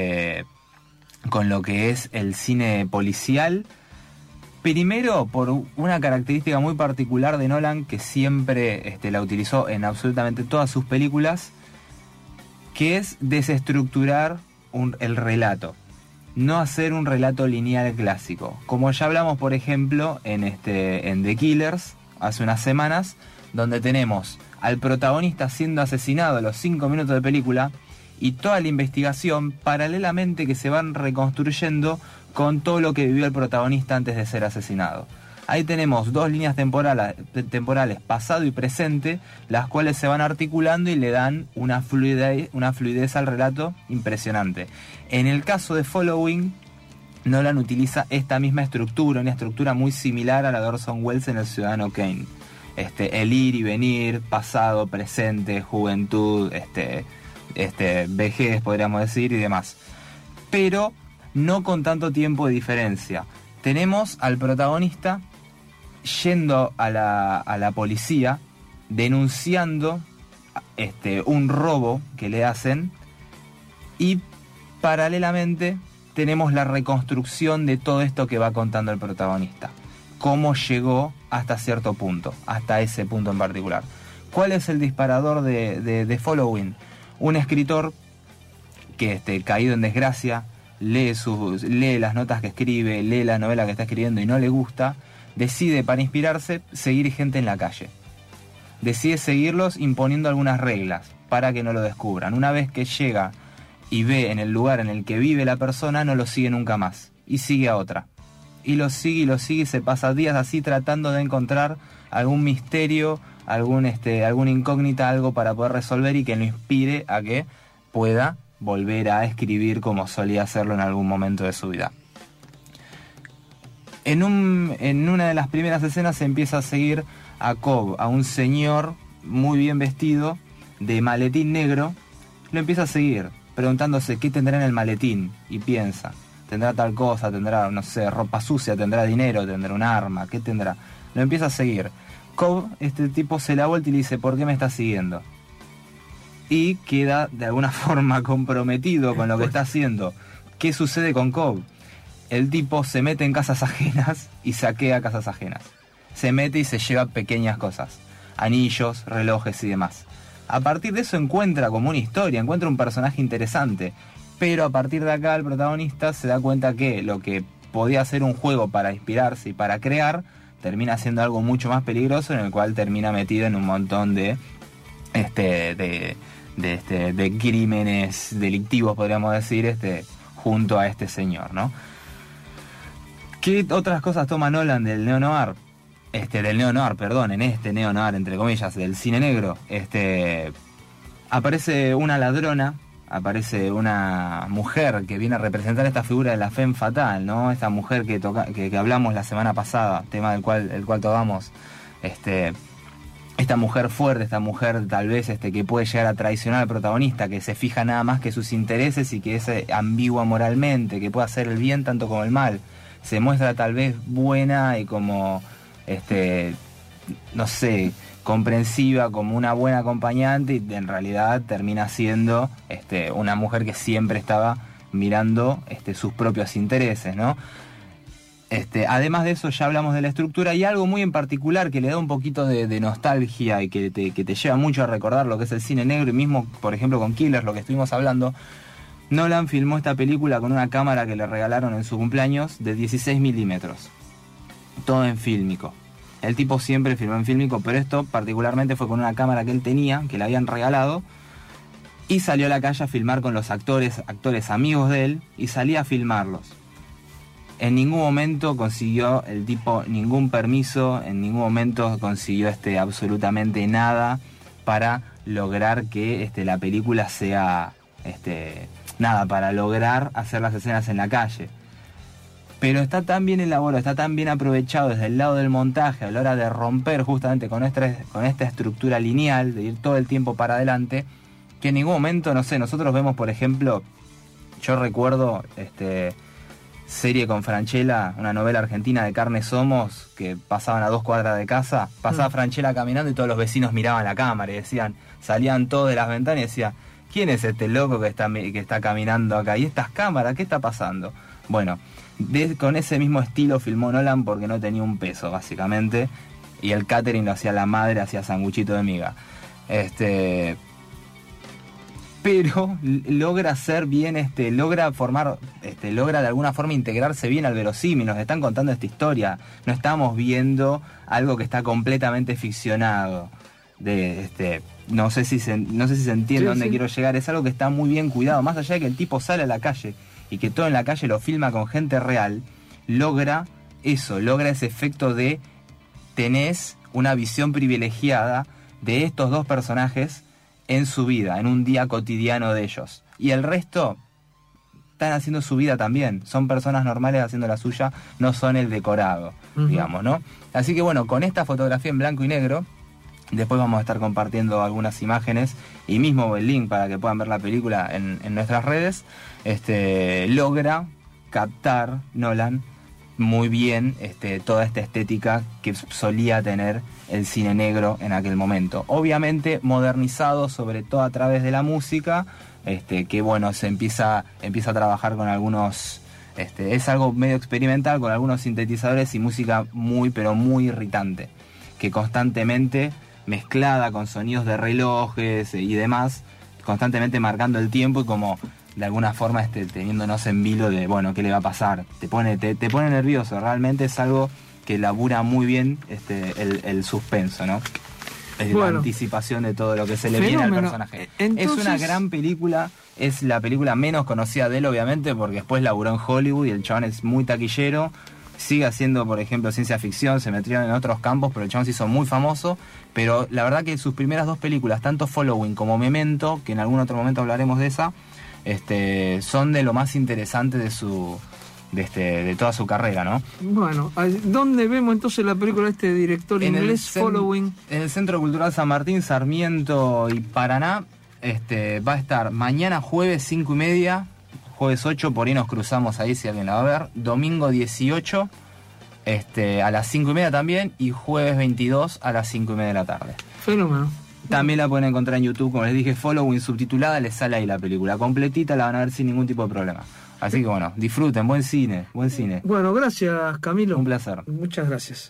lo que es el cine policial? Primero, por una característica muy particular de Nolan, que siempre la utilizó en absolutamente todas sus películas, que es desestructurar el relato. No hacer un relato lineal clásico. Como ya hablamos, por ejemplo, en The Killers, hace unas semanas, donde tenemos al protagonista siendo asesinado a los 5 minutos de película y toda la investigación paralelamente que se van reconstruyendo con todo lo que vivió el protagonista antes de ser asesinado. Ahí tenemos dos líneas temporales, pasado y presente, las cuales se van articulando y le dan una fluidez al relato impresionante. En el caso de Following, Nolan utiliza esta misma estructura, una estructura muy similar a la de Orson Welles en El Ciudadano Kane. El ir y venir, pasado, presente, juventud, vejez, podríamos decir, y demás. Pero no con tanto tiempo de diferencia. Tenemos al protagonista yendo a la policía, denunciando un robo que le hacen, y paralelamente tenemos la reconstrucción de todo esto que va contando el protagonista. Cómo llegó hasta cierto punto, hasta ese punto en particular. ¿Cuál es el disparador de Following? Un escritor que caído en desgracia, lee las notas que escribe, lee la novela que está escribiendo y no le gusta, decide, para inspirarse, seguir gente en la calle. Decide seguirlos imponiendo algunas reglas para que no lo descubran. Una vez que llega y ve en el lugar en el que vive la persona, no lo sigue nunca más y sigue a otra. Y lo sigue y se pasa días así tratando de encontrar algún misterio, alguna incógnita, algo para poder resolver y que lo inspire a que pueda volver a escribir como solía hacerlo en algún momento de su vida. En una de las primeras escenas se empieza a seguir a Cobb, a un señor muy bien vestido, de maletín negro. Lo empieza a seguir preguntándose qué tendrá en el maletín, y piensa, tendrá tal cosa, tendrá, no sé, ropa sucia, tendrá dinero, tendrá un arma, ¿qué tendrá? Lo empieza a seguir. Cobb, este tipo se la vuelta y le dice, ¿por qué me estás siguiendo? Y queda de alguna forma comprometido con lo que está haciendo. ¿Qué sucede con Cobb? El tipo se mete en casas ajenas y saquea casas ajenas. Se mete y se lleva pequeñas cosas, anillos, relojes y demás. A partir de eso encuentra como una historia, encuentra un personaje interesante. Pero a partir de acá el protagonista se da cuenta que lo que podía ser un juego para inspirarse y para crear, termina siendo algo mucho más peligroso, en el cual termina metido en un montón de crímenes delictivos, podríamos decir, junto a este señor, ¿no? ¿Qué otras cosas toma Nolan del neo-noir? En este neo-noir, entre comillas, del cine negro. Aparece una ladrona, aparece una mujer que viene a representar esta figura de la femme fatale, ¿no? Esta mujer que hablamos la semana pasada, tema el cual tocamos, esta mujer fuerte, esta mujer tal vez que puede llegar a traicionar al protagonista, que se fija nada más que sus intereses y que es ambigua moralmente, que puede hacer el bien tanto como el mal. Se muestra tal vez buena y como, no sé, comprensiva, como una buena acompañante, y en realidad termina siendo una mujer que siempre estaba mirando sus propios intereses, ¿no? Además de eso, ya hablamos de la estructura, y algo muy en particular que le da un poquito de nostalgia y que te lleva mucho a recordar lo que es el cine negro, y mismo, por ejemplo, con Killers, lo que estuvimos hablando. Nolan filmó esta película con una cámara que le regalaron en su cumpleaños de 16 milímetros. Todo en fílmico. El tipo siempre filmó en fílmico, pero esto particularmente fue con una cámara que él tenía, que le habían regalado, y salió a la calle a filmar con los actores amigos de él, y salía a filmarlos. En ningún momento consiguió el tipo ningún permiso, en ningún momento consiguió absolutamente nada para lograr que la película sea para lograr hacer las escenas en la calle. Pero está tan bien elaborado, está tan bien aprovechado desde el lado del montaje a la hora de romper justamente con esta estructura lineal, de ir todo el tiempo para adelante, que en ningún momento, no sé, nosotros vemos, por ejemplo, yo recuerdo serie con Franchella, una novela argentina de Carne Somos, que pasaban a 2 cuadras de casa, pasaba Franchella caminando y todos los vecinos miraban la cámara y decían, salían todos de las ventanas y decían, ¿quién es este loco que está caminando acá? ¿Y estas cámaras? ¿Qué está pasando? Bueno, con ese mismo estilo filmó Nolan, porque no tenía un peso, básicamente, y el catering lo hacía la madre, hacía sanguchito de miga. Pero logra hacer bien, logra de alguna forma integrarse bien al verosímil. Nos están contando esta historia, no estamos viendo algo que está completamente ficcionado. No sé si se entiende dónde quiero llegar. Es algo que está muy bien cuidado, más allá de que el tipo sale a la calle y que todo en la calle lo filma con gente real, logra ese efecto de tenés una visión privilegiada de estos dos personajes en su vida, en un día cotidiano de ellos. Y el resto están haciendo su vida también. Son personas normales haciendo la suya, no son el decorado, digamos, ¿no? Así que bueno, con esta fotografía en blanco y negro, después vamos a estar compartiendo algunas imágenes y mismo el link para que puedan ver la película en nuestras redes. Logra captar Nolan muy bien toda esta estética que solía tener el cine negro en aquel momento. Obviamente modernizado sobre todo a través de la música, que bueno, se empieza a trabajar con algunos... es algo medio experimental, con algunos sintetizadores y música muy, pero muy irritante, que constantemente mezclada con sonidos de relojes y demás, constantemente marcando el tiempo y como de alguna forma teniéndonos en vilo de, bueno, ¿qué le va a pasar? Te pone nervioso. Realmente es algo que labura muy bien el suspenso, ¿no? Es la anticipación de todo lo que se le viene al personaje. Entonces, es una gran película, es la película menos conocida de él, obviamente, porque después laburó en Hollywood y el chabón es muy taquillero. Sigue haciendo, por ejemplo, ciencia ficción, se metió en otros campos, pero el chabón se hizo muy famoso. Pero la verdad que sus primeras 2 películas, tanto Following como Memento, que en algún otro momento hablaremos de esa, son de lo más interesante de toda su carrera, ¿no? Bueno, ¿dónde vemos entonces la película de este director inglés, Following? En el Centro Cultural San Martín, Sarmiento y Paraná. va a estar mañana jueves 5:30, jueves 8, por ahí nos cruzamos ahí si alguien la va a ver. Domingo 18, a las 5:30 también, y jueves 22 a las 5:30 de la tarde. Fenómeno. También la pueden encontrar en YouTube, como les dije, following subtitulada, les sale ahí la película. Completita la van a ver sin ningún tipo de problema. Así que bueno, disfruten, buen cine. Bueno, gracias, Camilo. Un placer. Muchas gracias.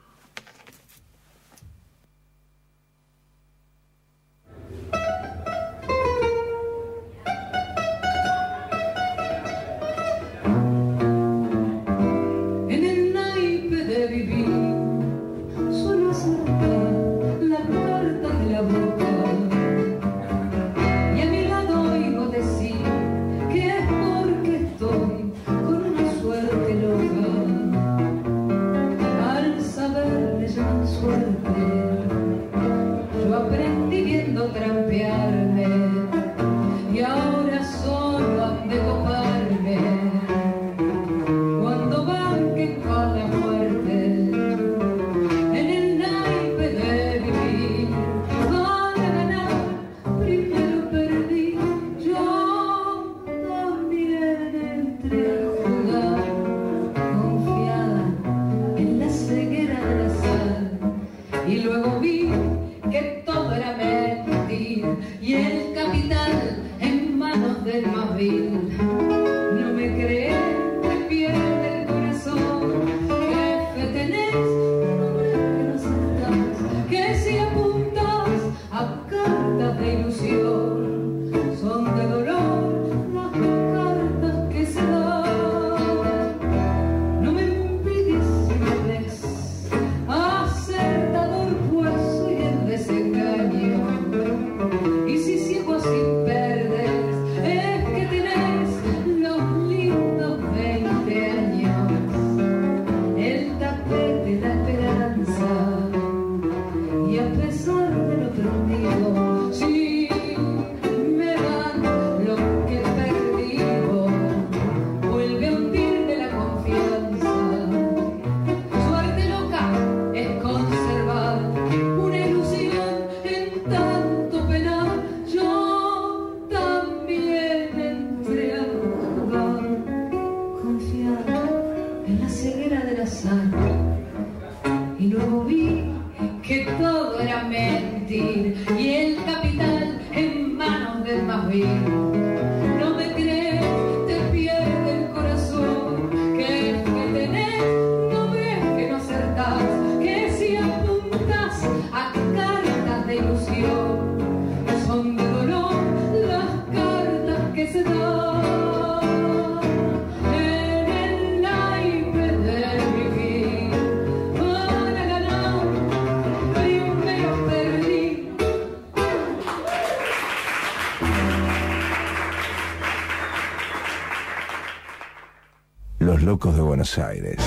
Los Locos de Buenos Aires.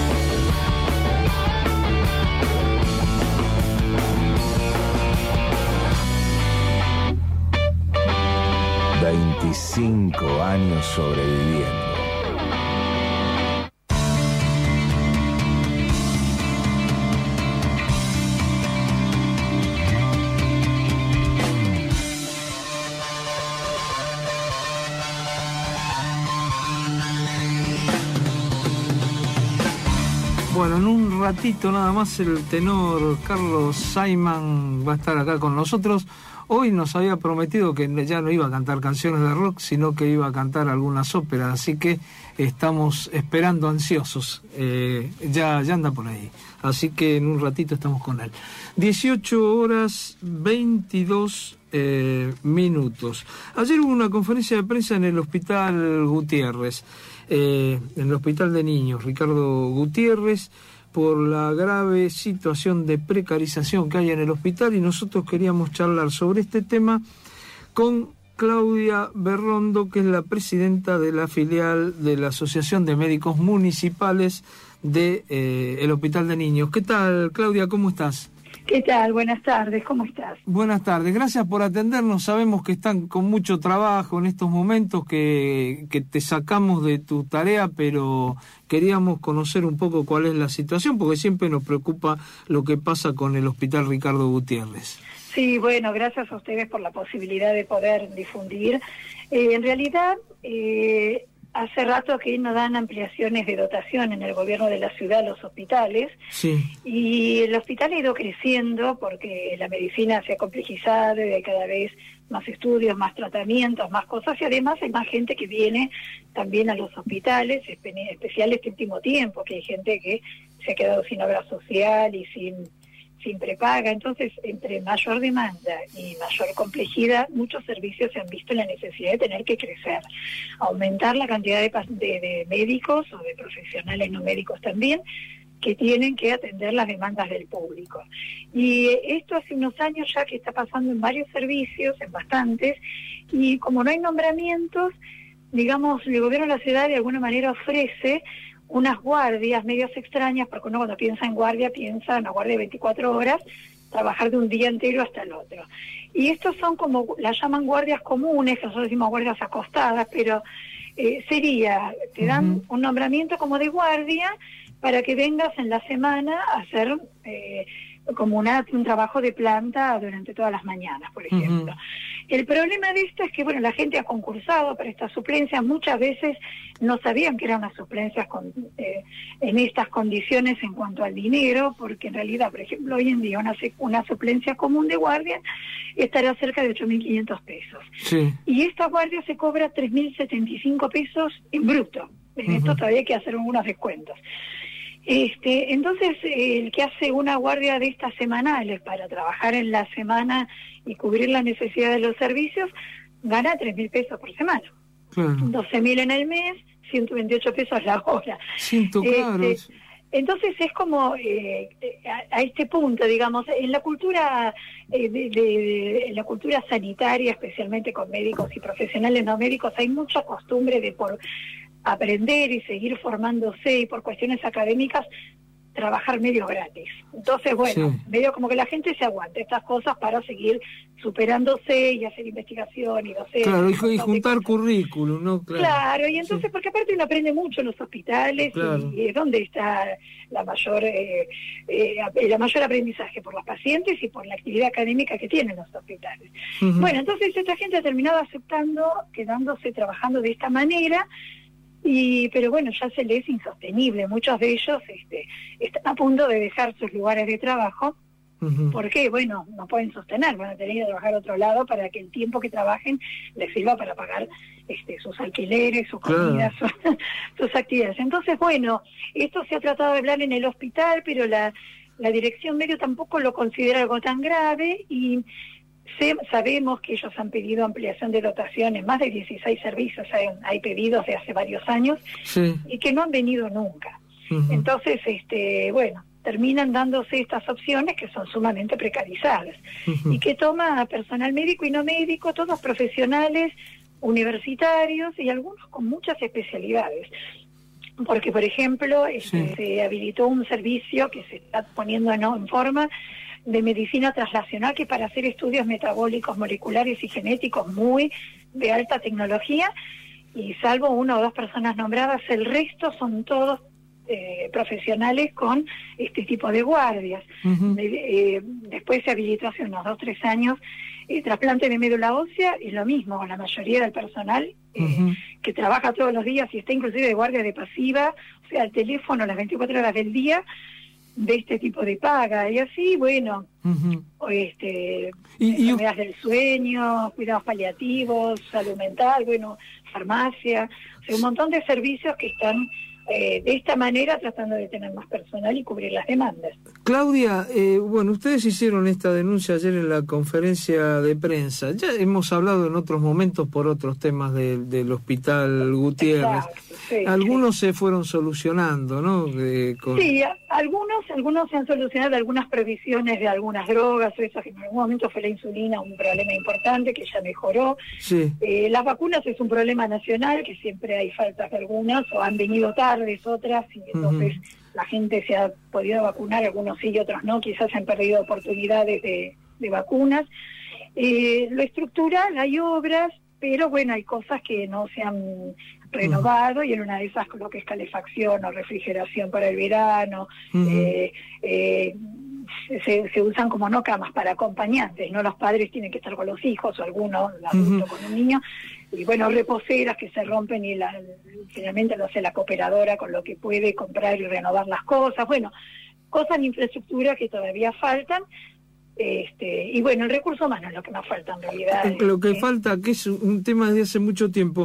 ...25 años sobreviviendo. Bueno, en un ratito nada más el tenor Carlos Simon va a estar acá con nosotros. Hoy nos había prometido que ya no iba a cantar canciones de rock, sino que iba a cantar algunas óperas, así que estamos esperando ansiosos. Ya anda por ahí. Así que en un ratito estamos con él. 18:22 minutos. Ayer hubo una conferencia de prensa en el Hospital Gutiérrez, en el Hospital de Niños, Ricardo Gutiérrez, por la grave situación de precarización que hay en el hospital, y nosotros queríamos charlar sobre este tema con Claudia Berrondo, que es la presidenta de la filial de la Asociación de Médicos Municipales de el Hospital de Niños. ¿Qué tal, Claudia? ¿Cómo estás? ¿Qué tal? Buenas tardes, ¿cómo estás? Buenas tardes, gracias por atendernos. Sabemos que están con mucho trabajo en estos momentos, que te sacamos de tu tarea, pero queríamos conocer un poco cuál es la situación, porque siempre nos preocupa lo que pasa con el Hospital Ricardo Gutiérrez. Sí, bueno, gracias a ustedes por la posibilidad de poder difundir. En realidad, hace rato que no dan ampliaciones de dotación en el gobierno de la ciudad a los hospitales. Sí. Y el hospital ha ido creciendo porque la medicina se ha complejizado y hay cada vez más estudios, más tratamientos, más cosas, y además hay más gente que viene también a los hospitales, especial este último tiempo, que hay gente que se ha quedado sin obra social y sin prepaga. Entonces, entre mayor demanda y mayor complejidad, muchos servicios se han visto en la necesidad de tener que crecer, aumentar la cantidad de médicos o de profesionales no médicos también, que tienen que atender las demandas del público. Y esto hace unos años ya que está pasando en varios servicios, en bastantes, y como no hay nombramientos, digamos, el gobierno de la ciudad de alguna manera ofrece unas guardias medias extrañas, porque uno cuando piensa en guardia, piensa en una guardia de 24 horas, trabajar de un día entero hasta el otro. Y estos son como, las llaman guardias comunes, que nosotros decimos guardias acostadas, pero sería, te dan un nombramiento como de guardia para que vengas en la semana a hacer como un trabajo de planta durante todas las mañanas, por ejemplo. El problema de esto es que, bueno, la gente ha concursado para estas suplencias, muchas veces no sabían que eran unas suplencias en estas condiciones en cuanto al dinero, porque en realidad, por ejemplo, hoy en día una suplencia común de guardia estará cerca de 8.500 pesos. Sí. Y esta guardia se cobra 3.075 pesos en bruto. En esto todavía hay que hacer algunos descuentos. Entonces, el que hace una guardia de estas semanales para trabajar en la semana y cubrir la necesidad de los servicios, gana 3.000 pesos por semana. Claro. 12.000 en el mes, 128 pesos la hora. Claro. Entonces es como a este punto, digamos, en la cultura en la cultura sanitaria, especialmente con médicos y profesionales no médicos, hay mucha costumbre de por aprender y seguir formándose y por cuestiones académicas trabajar medio gratis. Entonces, bueno, medio como que la gente se aguanta estas cosas para seguir superándose y hacer investigación y docencia. Claro, y juntar currículum, ¿no? Claro, y entonces, porque aparte uno aprende mucho en los hospitales, y es donde está la mayor aprendizaje por los pacientes y por la actividad académica que tienen los hospitales. Bueno, entonces esta gente ha terminado aceptando, quedándose trabajando de esta manera, pero bueno, ya se les es insostenible. Muchos de ellos están a punto de dejar sus lugares de trabajo, porque, bueno, no pueden sostener, van a tener que trabajar a otro lado para que el tiempo que trabajen les sirva para pagar sus alquileres, sus comidas, sus actividades. Entonces, bueno, esto se ha tratado de hablar en el hospital, pero la dirección medio tampoco lo considera algo tan grave, y sabemos que ellos han pedido ampliación de dotaciones, más de 16 servicios hay pedidos de hace varios años, y que no han venido nunca. Entonces, bueno, terminan dándose estas opciones que son sumamente precarizadas, y que toma personal médico y no médico, todos profesionales, universitarios y algunos con muchas especialidades. Porque, por ejemplo, se habilitó un servicio que se está poniendo en forma de medicina translacional, que para hacer estudios metabólicos, moleculares y genéticos muy de alta tecnología, y salvo una o dos personas nombradas, el resto son todos profesionales con este tipo de guardias. Después se habilitó hace unos 2 o 3 años trasplante de médula ósea, y lo mismo, la mayoría del personal que trabaja todos los días y está inclusive de guardia de pasiva, o sea, al teléfono las 24 horas del día, de este tipo de paga. Y así, bueno, enfermedades del sueño, cuidados paliativos, salud mental, bueno, farmacia, o sea, un montón de servicios que están de esta manera tratando de tener más personal y cubrir las demandas. Claudia, bueno, ustedes hicieron esta denuncia ayer en la conferencia de prensa. Ya hemos hablado en otros momentos por otros temas del Hospital Gutiérrez. Exacto, algunos se fueron solucionando, ¿no? Sí, algunos se han solucionado, algunas provisiones de algunas drogas, o eso que en algún momento fue la insulina, un problema importante que ya mejoró. Las vacunas es un problema nacional, que siempre hay faltas de algunas, o han venido tardes otras, y entonces la gente se ha podido vacunar, algunos sí y otros no, quizás han perdido oportunidades de vacunas. Lo estructural, hay obras, pero bueno, hay cosas que no se han renovado, y en una de esas lo que es calefacción o refrigeración para el verano, se usan como no camas para acompañantes, no los padres tienen que estar con los hijos o algunos adultos con un niño, y bueno, reposeras que se rompen y finalmente lo hace la cooperadora con lo que puede comprar y renovar las cosas, bueno, cosas de infraestructura que todavía faltan. Y bueno, el recurso humano es lo que más falta en realidad. Lo que falta, que es un tema desde hace mucho tiempo.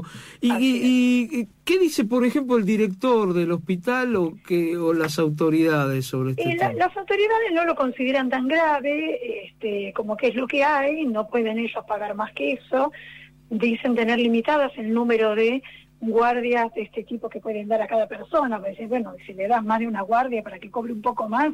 ¿Y qué dice, por ejemplo, el director del hospital o las autoridades sobre este tema? Las autoridades no lo consideran tan grave, como que es lo que hay, no pueden ellos pagar más que eso. Dicen tener limitadas el número de guardias de este tipo que pueden dar a cada persona. Pues dicen, bueno, si le das más de una guardia para que cobre un poco más,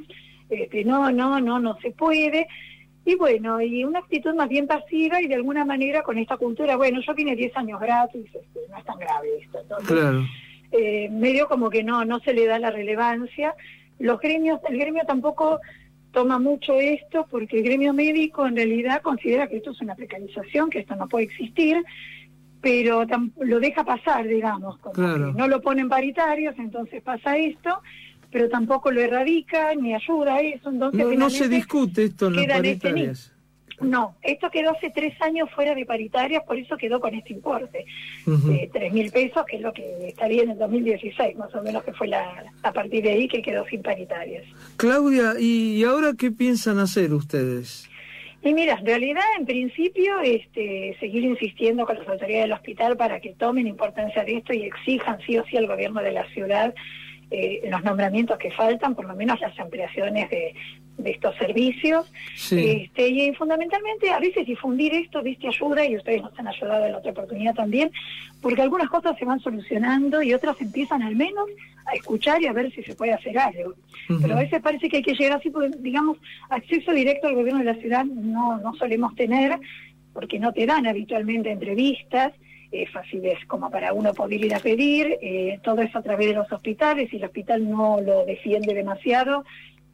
no se puede. Y bueno, y una actitud más bien pasiva y de alguna manera con esta cultura, bueno, yo vine 10 años gratis, no es tan grave esto. Entonces, claro. Medio como que no se le da la relevancia. El gremio tampoco toma mucho esto porque el gremio médico en realidad considera que esto es una precarización, que esto no puede existir, pero lo deja pasar, digamos, como claro. No lo ponen paritarios, entonces pasa esto, pero tampoco lo erradica ni ayuda a eso. Entonces no se discute esto en las paritarias. No, esto quedó hace 3 años fuera de paritarias, por eso quedó con este importe, 3.000 pesos, que es lo que estaría en el 2016, más o menos, que fue a partir de ahí que quedó sin paritarias. Claudia, ¿y ahora qué piensan hacer ustedes? Y mira, en realidad, en principio, seguir insistiendo con las autoridades del hospital para que tomen importancia de esto y exijan sí o sí al gobierno de la ciudad los nombramientos que faltan, por lo menos las ampliaciones de estos servicios. Sí. Y fundamentalmente a veces difundir esto, ayuda, y ustedes nos han ayudado en la otra oportunidad también, porque algunas cosas se van solucionando y otras empiezan al menos a escuchar y a ver si se puede hacer algo. Pero a veces parece que hay que llegar así, porque, digamos, acceso directo al gobierno de la ciudad no solemos tener, porque no te dan habitualmente entrevistas fáciles como para uno poder ir a pedir, todo eso a través de los hospitales, y el hospital no lo defiende demasiado,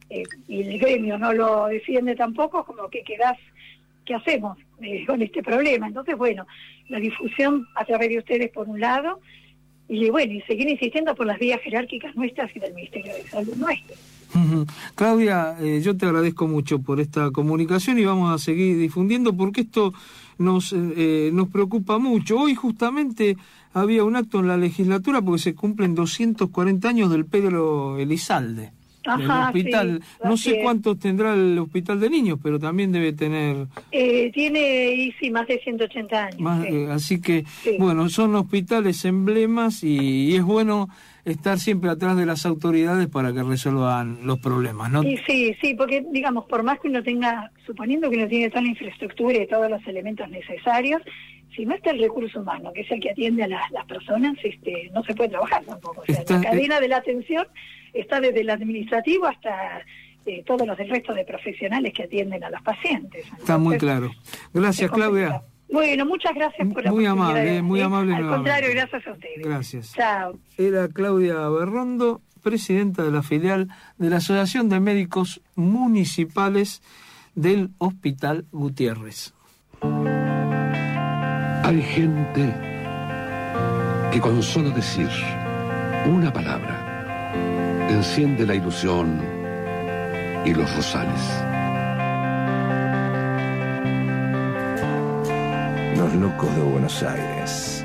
y el gremio no lo defiende tampoco, como que quedás, ¿qué hacemos con este problema? Entonces, bueno, la difusión a través de ustedes por un lado, y bueno, y seguir insistiendo por las vías jerárquicas nuestras y del Ministerio de Salud nuestro. Claudia, yo te agradezco mucho por esta comunicación y vamos a seguir difundiendo porque esto nos preocupa mucho. Hoy justamente había un acto en la legislatura porque se cumplen 240 años del Pedro Elizalde. El hospital, sí, no sé cuántos tendrá el hospital de niños, pero también debe tener... Tiene, más de 180 años. Así que, bueno, son hospitales emblemas y es bueno estar siempre atrás de las autoridades para que resuelvan los problemas, ¿no? Sí, porque, digamos, por más que uno tenga, suponiendo que uno tiene toda la infraestructura y todos los elementos necesarios, si no está el recurso humano, que es el que atiende a las personas, no se puede trabajar tampoco. O sea, la cadena de la atención está desde el administrativo hasta todos los del resto de profesionales que atienden a los pacientes. Entonces, está muy claro. Gracias, Claudia. Bueno, muchas gracias por la oportunidad. Muy amable. Al contrario, gracias a ustedes. Gracias. Chao. Era Claudia Berrondo, presidenta de la filial de la Asociación de Médicos Municipales del Hospital Gutiérrez. Hay gente que con solo decir una palabra enciende la ilusión y los rosales. Los locos de Buenos Aires.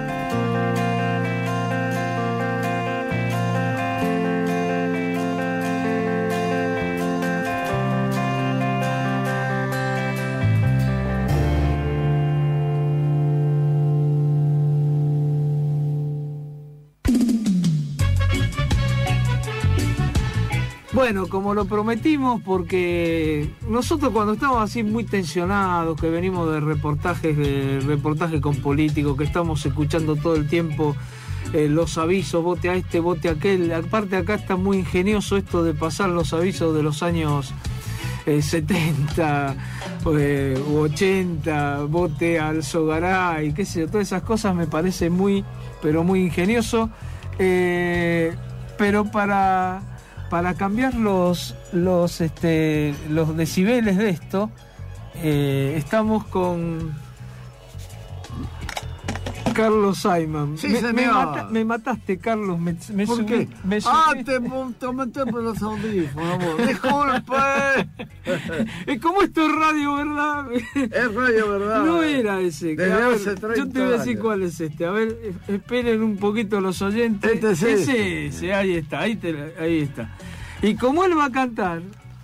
Bueno, como lo prometimos, porque nosotros cuando estamos así muy tensionados, que venimos de reportaje con políticos, que estamos escuchando todo el tiempo los avisos, vote a este, vote a aquel, aparte acá está muy ingenioso esto de pasar los avisos de los años 70 u 80, vote al Sogaray, qué sé yo, todas esas cosas me parece muy, pero muy ingenioso, pero para cambiar los decibeles de esto, estamos con Carlos Simon. Sí, señor. Me mataste, Carlos. Me ¿Por subí, qué? me subí. Te metí por los audífonos, amor. Disculpe. ¿Cómo esto es radio, verdad? Es radio, ¿verdad? No era ese. Desde A ver, hace 30 yo te voy a decir años. cuál es este. A ver, esperen un poquito los oyentes. Este es ese, ahí está, ahí está. Y como él va a cantar,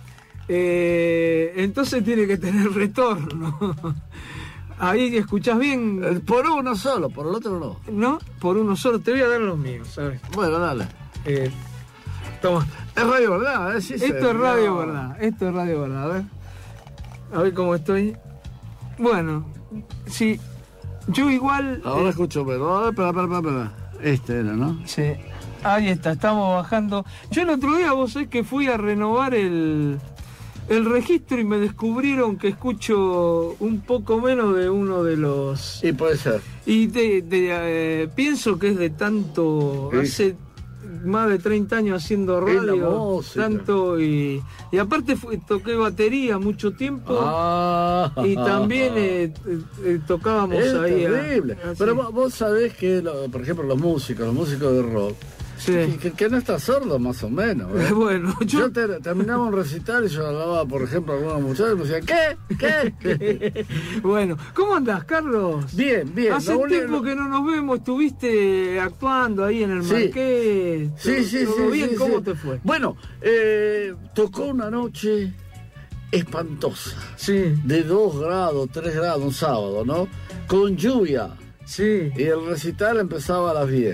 entonces tiene que tener retorno. Ahí escuchás bien. Por uno solo, por el otro no. ¿No? Por uno solo. Te voy a dar los míos, ¿sabes? Bueno, dale. Toma. Es radio, ¿verdad? Sí, Esto es radio, ¿verdad? Esto es radio, ¿verdad? A ver cómo estoy. Bueno, sí. Yo igual... Ahora escucho, pero... Espera. Este era, ¿no? Sí. Ahí está, estamos bajando. Yo el otro día, vos sabés que fui a renovar el registro y me descubrieron que escucho un poco menos de uno de los... Sí, puede ser. Y pienso que es de tanto... Sí. Hace más de 30 años haciendo Es la radio. música. Tanto y aparte toqué batería mucho tiempo. Y también tocábamos es ahí. terrible. Pero vos sabés que, por ejemplo, los músicos de rock, sí. que no está sordo más o menos. ¿Eh? Bueno, yo terminaba un recital y yo hablaba, por ejemplo, a algunos muchachos y me decían, ¿qué? Bueno, ¿cómo andás, Carlos? Bien. Hace tiempo que no nos vemos, estuviste actuando ahí en el Marqués. Sí. ¿Todo bien? ¿Cómo sí. te fue? Bueno, tocó una noche espantosa. Sí. De 2 grados, 3 grados, un sábado, ¿no? Con lluvia. Sí. Y el recital empezaba a las 10.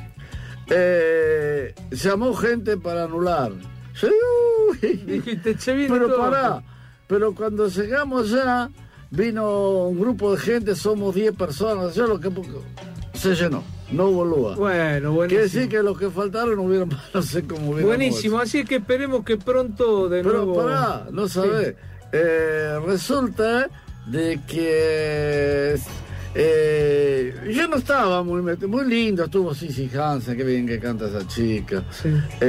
Llamó gente para anular. Dijiste, che, viene pero todo. pará, pero cuando llegamos allá, vino un grupo de gente, somos 10 personas, ya lo que se llenó, no hubo lugar. Bueno, buenísimo. Quiere decir que los que faltaron hubieron, no sé cómo hubieran. Buenísimo, así es que esperemos que pronto de nuevo... Pero pará, no sabés. Sí. Resulta de que... yo no estaba muy lindo, estuvo Sissy Hansen, qué bien que canta esa chica. Sí.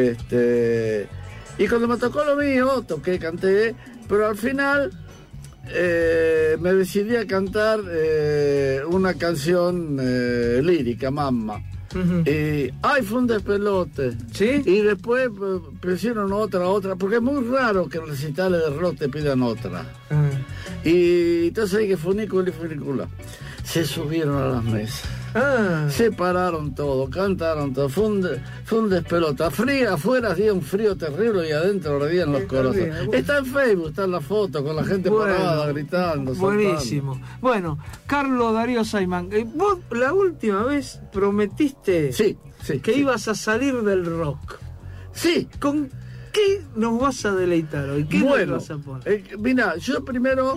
Y cuando me tocó lo mío, canté, pero al final me decidí a cantar una canción lírica, Mamma. Uh-huh. Fue un despelote. ¿Sí? Y después pusieron otra, porque es muy raro que en recitales de rock te pidan otra. Uh-huh. Y entonces hay que funícula. Se subieron a las mesas. Se pararon todo, cantaron todo. Fue un despelote. Afuera hacía un frío terrible y adentro ardían los corazones. Está en Facebook, está en la foto con la gente parada, gritando. Buenísimo. Saltando. Bueno, Carlos Darío Simon, vos la última vez prometiste que ibas a salir del rock. Sí. ¿Con qué nos vas a deleitar hoy? ¿Qué nos vas a poner? Mira, yo primero...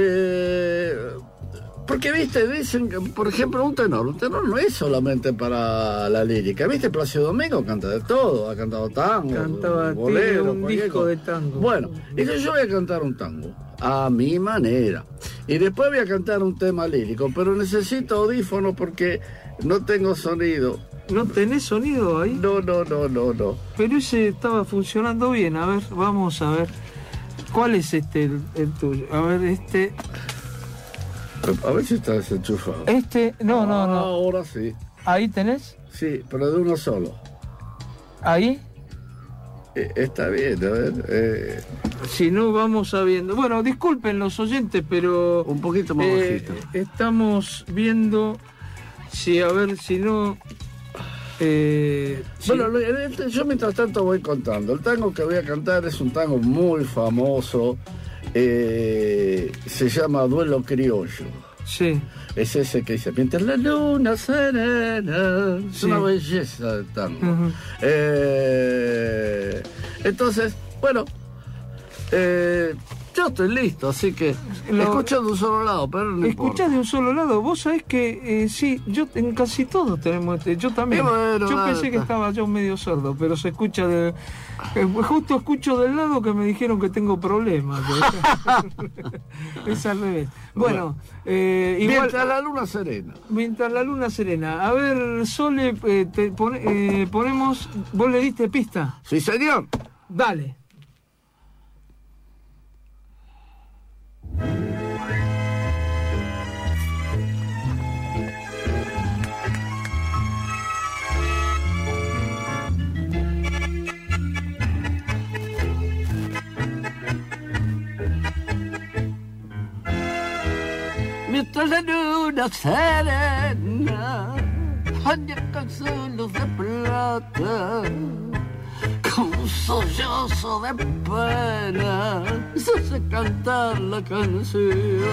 porque, viste, dicen que, por ejemplo, un tenor no es solamente para la lírica. ¿Viste? Plácido Domingo canta de todo, ha cantado tango, cantaba bolero, un disco de tango. Bueno, entonces yo voy a cantar un tango, a mi manera. Y después voy a cantar un tema lírico, pero necesito audífonos porque no tengo sonido. ¿No tenés sonido ahí? No. Pero ese estaba funcionando bien. A ver, vamos a ver. ¿Cuál es el tuyo? A ver, A ver si está desenchufado. No. Ahora sí. ¿Ahí tenés? Sí, pero de uno solo. ¿Ahí? Está bien, a ver. Si no, vamos sabiendo. Bueno, disculpen los oyentes, pero... Un poquito más bajito. Estamos viendo a ver si no... Bueno, yo mientras tanto voy contando. El tango que voy a cantar es un tango muy famoso. Se llama Duelo Criollo. Sí. Es ese que dice, mientras la luna serena. Es una belleza de tango. Uh-huh. Entonces, bueno, yo estoy listo, así que escucho de un solo lado, pero no ¿Escuchás de un solo lado? Vos sabés que sí, yo en casi todos tenemos yo también. Bueno, yo pensé que estaba yo medio sordo, pero se escucha justo escucho del lado que me dijeron que tengo problemas. Es al revés. Bueno, igual, mientras la luna serena. Mientras la luna serena. A ver, Sole, ponemos... ¿Vos le diste pista? Sí, señor. Dale. Puesto en la luna serena, baña con solos de plata, con un sollozo de pena, se hace cantar la canción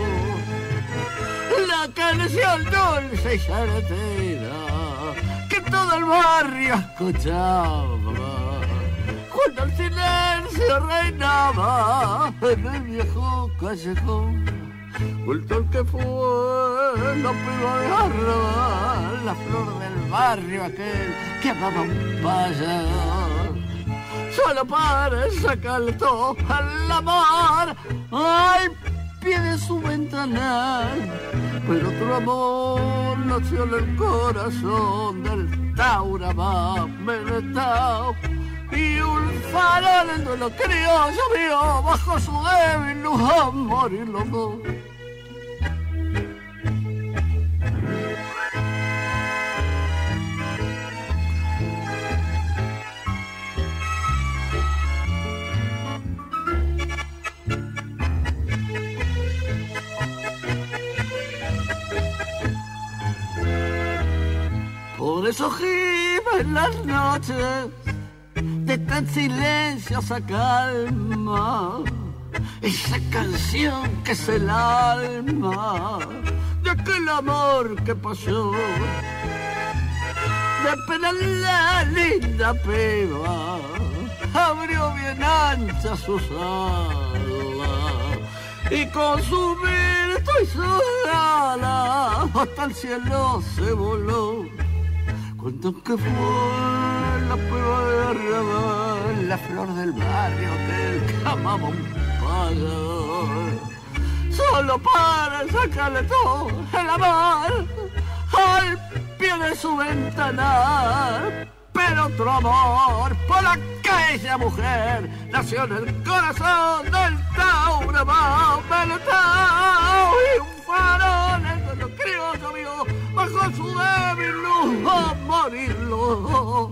dulce y certera que todo el barrio escuchaba, cuando el silencio reinaba en el viejo callejón. Culto el que fue la piba de arrabal, la flor del barrio aquel que amaba un payador, solo para sacarle todo al amor al pie de su ventanal. Pero otro amor nació en el corazón del Taura más Menetao, y un farol en duelo criollo vio bajo su débil luz a morir los dos. Por eso gime en las noches de tan silenciosa calma, esa canción que es el alma de aquel amor que pasó. De pena la linda piba abrió bien ancha sus alas y con su viento y su ala hasta el cielo se voló. Cuentan que fue la piba de arrabal, la flor del barrio que amaba un payador, solo para sacarle todo el amor al pie de su ventanal. Pero otro amor por aquella mujer nació en el corazón del Taura más Menetao, y un farol en los criollos vio bajo su débil luz a morir los dos.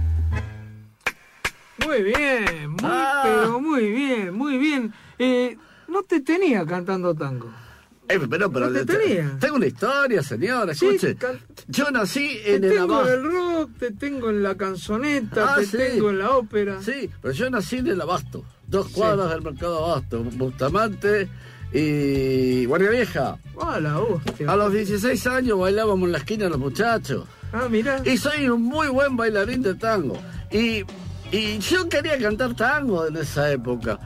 Muy bien, pero muy bien, muy bien. No te tenía cantando tango. Pero no te tenía. Tengo una historia, señora, escuche. Yo nací en el abasto. Te tengo en el rock, te tengo en la canzoneta, tengo en la ópera. Sí, pero yo nací en el Abasto, 2 cuadras del Mercado Abasto, Bustamante y Guardia Vieja. ¡Hola, hostia! A los 16 años bailábamos en la esquina los muchachos. Ah, mira. Y soy un muy buen bailarín de tango. Y yo quería cantar tango en esa época.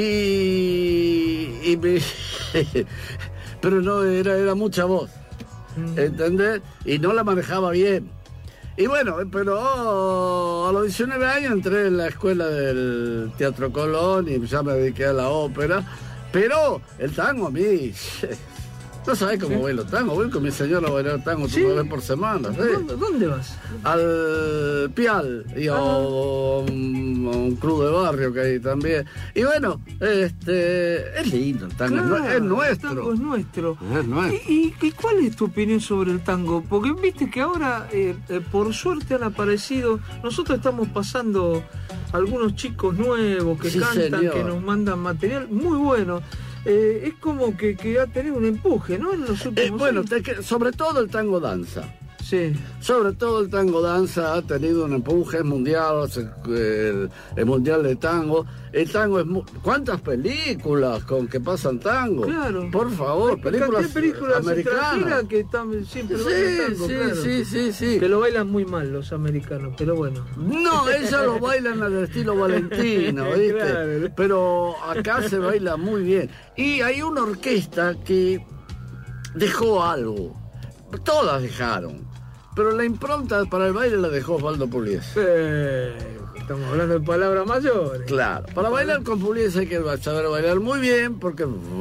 Pero no, era mucha voz, ¿entendés? Y no la manejaba bien. Y bueno, pero a los 19 años entré en la escuela del Teatro Colón y ya me dediqué a la ópera. Pero el tango a mí... No sabés cómo bailo tango, voy con mi señora a bailar tango una vez por semana. ¿Sí? ¿Dónde vas? Al Pial y a un club de barrio que hay también. Y bueno, es lindo el tango, claro, es nuestro. El tango es nuestro. Es nuestro. ¿Y cuál es tu opinión sobre el tango? Porque viste que ahora, por suerte, han aparecido. Nosotros estamos pasando algunos chicos nuevos que cantan, señor, que nos mandan material muy bueno. Es como que ha tenido un empuje, ¿no? En los últimos años. Sobre todo el tango danza. Sí. Sobre todo el tango danza ha tenido un empuje mundial, el mundial de tango. El tango es... ¿Cuántas películas con que pasan tango? Claro. Por favor, películas americanas que están siempre bailan tango, claro. Sí. Que lo bailan muy mal los americanos, pero bueno. No, ellos lo bailan al estilo Valentino, ¿viste? Claro. Pero acá se baila muy bien. Y hay una orquesta que dejó algo. Todas dejaron. Pero la impronta para el baile la dejó Osvaldo Pugliese. Estamos hablando de palabras mayores. Claro, para bailar con Pugliese hay que saber bailar muy bien porque...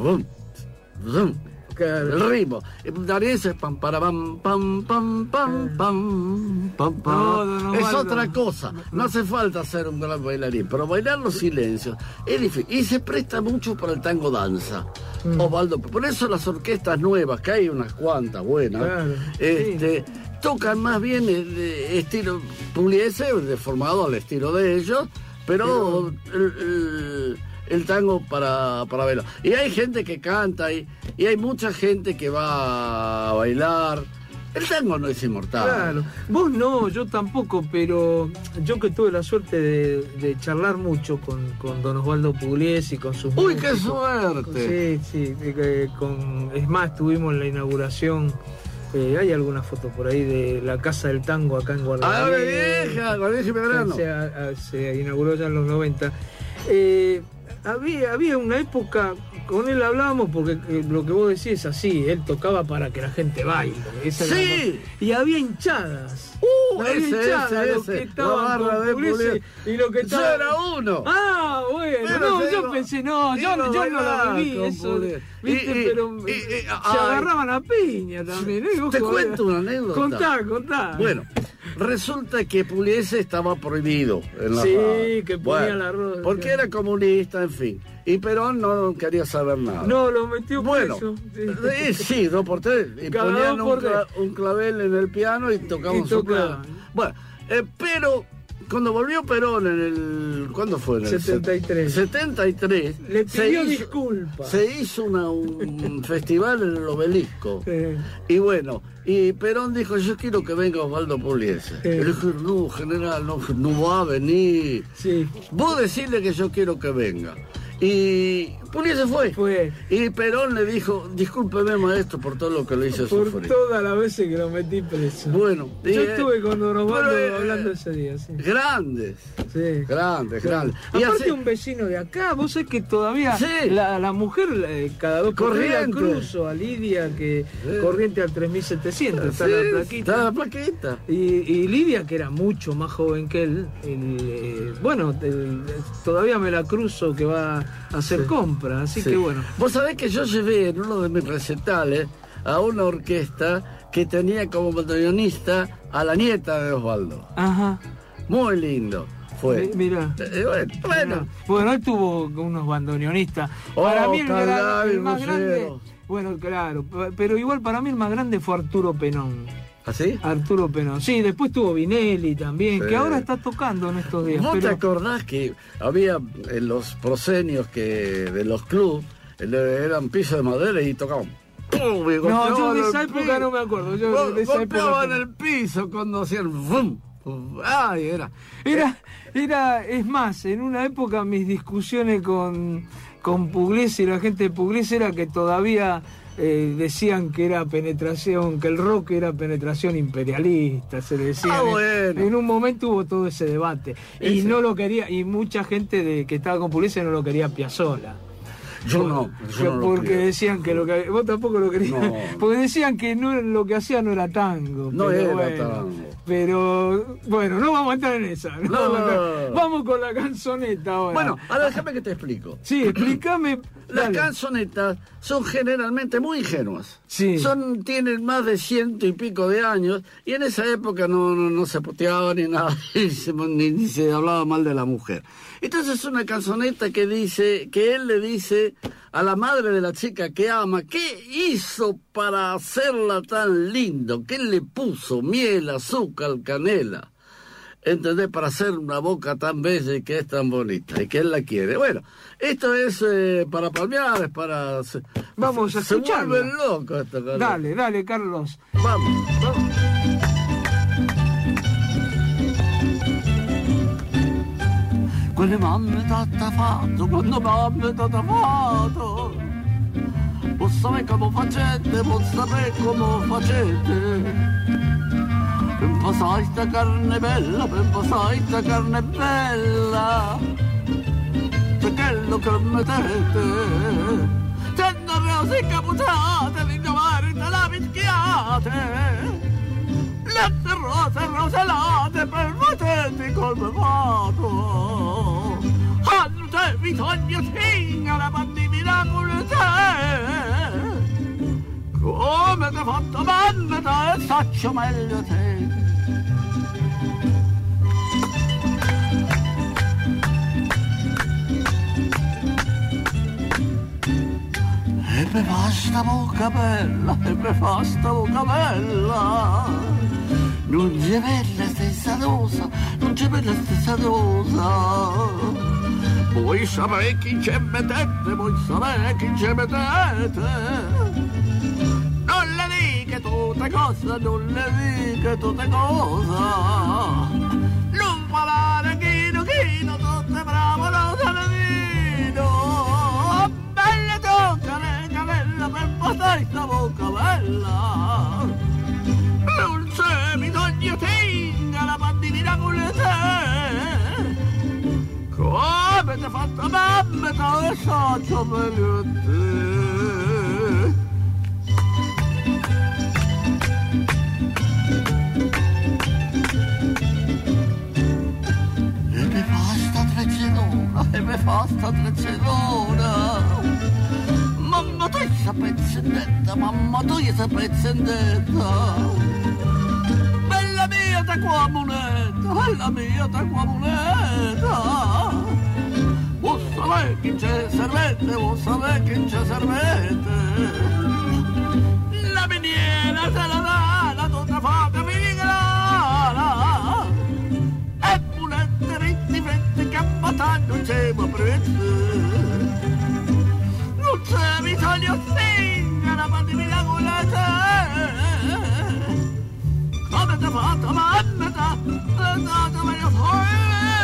Claro. El ritmo. Darín es pam, para pam, pam, pam, pam, pam, pam, pam. No, es otra cosa. No hace falta ser un gran bailarín, pero bailar los silencios es difícil. Y se presta mucho para el tango danza. Osvaldo, por eso las orquestas nuevas, que hay unas cuantas buenas, claro, tocan más bien el estilo Pugliese, deformado al estilo de ellos, pero el tango para bailar. Y hay gente que canta y y hay mucha gente que va a bailar. El tango no es inmortal. Claro, vos no, yo tampoco, pero yo que tuve la suerte de charlar mucho con don Osvaldo Pugliese y con sus ¡Uy, músicos. qué suerte! Sí, es más, tuvimos en la inauguración, hay algunas fotos por ahí de la Casa del Tango acá en Guardamés. ¡Ah, vieja! Medrano. Se inauguró ya en los 90. Había una época, con él hablábamos, porque lo que vos decís es así, él tocaba para que la gente baile. ¡Sí! Y había hinchadas. Ese. La barra de Pugliese. Y lo que estaba... Yo era uno. Ah, bueno. Pero no, yo pensé, yo no lo viví. Eso, ¿viste? Pero se agarraban a piña también. Te cuento una anécdota. Contá. Bueno, resulta que Pugliese estaba prohibido en la sí, radio. que ponía la roda. Porque era comunista, en fin. Y Perón no quería saber nada. No, lo metió preso. Bueno, sí, 2 por 3. Y cada ponían un clavel en el piano y tocaban su piano. Bueno, pero cuando volvió Perón en el... ¿Cuándo fue? En el 73. 73. Le pidió disculpas. Se hizo un festival en el Obelisco. Sí. Y bueno, y Perón dijo, yo quiero que venga Osvaldo Pugliese. Sí. Y le dijo, no, general, no va a venir. Sí. Vos decirle que yo quiero que venga. Y Pugliese fue. Y Perón le dijo, discúlpeme, maestro, por todo lo que le hice sufrir. Por todas las veces que lo metí preso. Bueno. Yo estuve con don Osvaldo hablando ese día, sí. Grandes. Sí. Grandes. Y aparte un vecino de acá, vos sabés que todavía la mujer cada 2 por 3 la cruzo a Lidia, que corriente al 3700, está la plaquita. Está la plaquita. Y Lidia, que era mucho más joven que él, todavía me la cruzo, que va a hacer compras, así que bueno. Vos sabés que yo llevé en uno de mis recitales a una orquesta que tenía como bandoneonista a la nieta de Osvaldo. Ajá. Muy lindo fue. Mirá. Bueno, él tuvo unos bandoneonistas. Para mí el más grande... Bueno, claro, pero igual para mí el más grande fue Arturo Penón. ¿Ah, sí? Arturo Penón. Sí, después tuvo Vinelli también, que ahora está tocando en estos días. ¿Vos te acordás que había en los proscenios de los clubes, eran pisos de madera y tocaban? No, yo de esa época no me acuerdo. Yo de esa época en el piso cuando hacían ¡fum! ¡Ay, es más, en una época mis discusiones con Pugliese y la gente de Pugliese era que todavía decían que era penetración, que el rock era penetración imperialista, se decía. Bueno. En un momento hubo todo ese debate. Y no lo quería, y mucha gente que estaba con Pugliese no lo quería Piazzolla. Yo no porque decían que lo que vos tampoco lo querías. No. Porque decían que lo que hacía no era tango. No era tango. Pero bueno, no vamos a entrar en esa. Vamos con la canzoneta ahora. Bueno, ahora déjame que te explico. Sí, explícame. Las canzonetas son generalmente muy ingenuas. Sí. Tienen más de 100 y pico de años y en esa época no se puteaba ni nada, ni se hablaba mal de la mujer. Entonces es una canzoneta que él le dice a la madre de la chica que ama, ¿qué hizo para hacerla tan lindo? ¿Qué le puso? Miel, azúcar, canela. ¿Entendés? Para hacer una boca tan bella y que es tan bonita y que él la quiere. Bueno, esto es para palmear, es para... Vamos a escucharla. Se vuelven locos esto, Carlos. Dale, Carlos. Vamos. Quelle mamme t'affatto, quando mamme t'affatto, vuol sapere come facete, vuol sapere come facete. Per passare sta carne bella, per passare sta carne bella, c'è quello che mettete. Tendo rose incaputate, vi chiamare te la mischiate. Le rose roselate per mettete col bevato. Hanno te bisogno signa la pandemia con te. Come ti ho fatto bene te, faccio meglio te. E per fa sta bocca bella, e per fa sta bocca bella. Non c'è per la stessa cosa, non c'è per la stessa cosa. Vuoi sapere chi ci mettete, vuoi sapere chi ci mettete? Non le dica tutte cose, non le dica tutte cose. Non parlare chino, tutte bravo, non te ne dico. Bella tocca le cavella per portare sta bocca bella. Non c'è bisogno tenga la bandina con le te. Come ti ha fatto mamma, te faccio meglio a te. E mi fa sta trezzedona, e mi fa sta trezzedona. Mamma tu sei pezzendetta, mamma tu sei pezzendetta. Bella mia da qua moneta, bella mia da qua moneta. Vuoi sapere chi c'è servente, vuoi sapere chi c'è servente. La miniera te la dà, la tutta fatta migrana. E punette ritti fretti che a battaglia non c'è ma prezzo. Non c'è bisogno di la pandemia con la te. Come ti ha fatto mamma, ti voglio fare.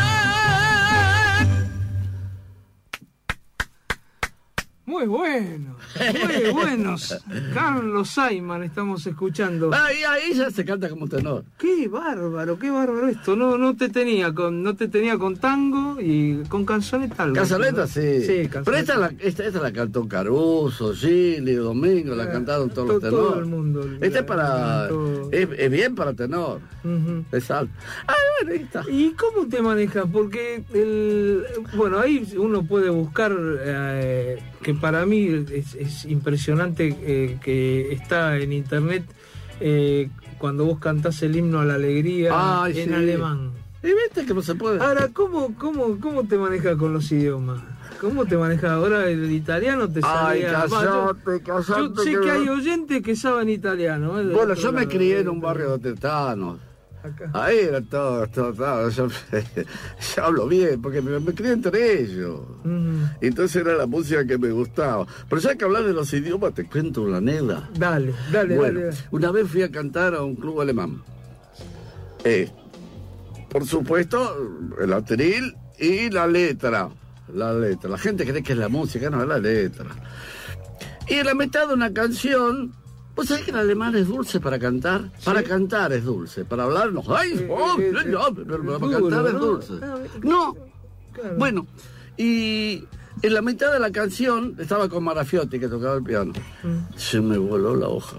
Muy buenos. Carlos Saima estamos escuchando. Ahí ya se canta como tenor. Qué bárbaro esto. No te tenía con tango y con canzoneta. Canzoneta, sí. Sí, canzoneta. Pero esta la cantó Caruso, Gili, Domingo, la cantaron todos los tenores. Todo el mundo. Este es para. Es bien para tenor. Es alto. Bueno, ahí está. ¿Y cómo te manejas? Porque ahí uno puede buscar que para mí es impresionante que está en internet cuando vos cantás el himno a la alegría en alemán. Y viste que no se puede. Ahora, ¿cómo te manejas con los idiomas? ¿Cómo te manejas? Ahora el italiano te salía... Callate. Yo sé que hay oyentes que saben italiano. Bueno, yo me crié en un barrio de tetanos. Acá. Ahí era todo. Yo hablo bien, porque me crié entre ellos. Entonces era la música que me gustaba. Pero ya que hablar de los idiomas, te cuento una anécdota. Dale. Una vez fui a cantar a un club alemán. Por supuesto, el atril y la letra. La gente cree que es la música, no es la letra. Y en la mitad de una canción... ¿Vos sabés que el alemán es dulce para cantar? ¿Sí? Para cantar es dulce, para hablar no. Para cantar es dulce. No. Claro. Bueno, y en la mitad de la canción estaba con Marafiotti, que tocaba el piano. Se me voló la hoja.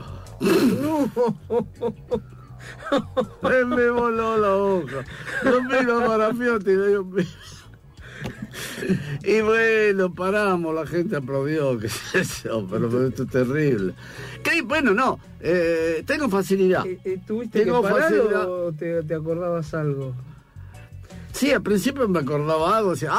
Se me voló la hoja. Yo miro a Marafiotti y le digo... Y bueno, paramos, la gente aplaudió, qué es eso, pero esto es terrible. Bueno, no, tengo facilidad. ¿Tuviste que parar o te acordabas algo? Sí, al principio me acordaba algo, decía,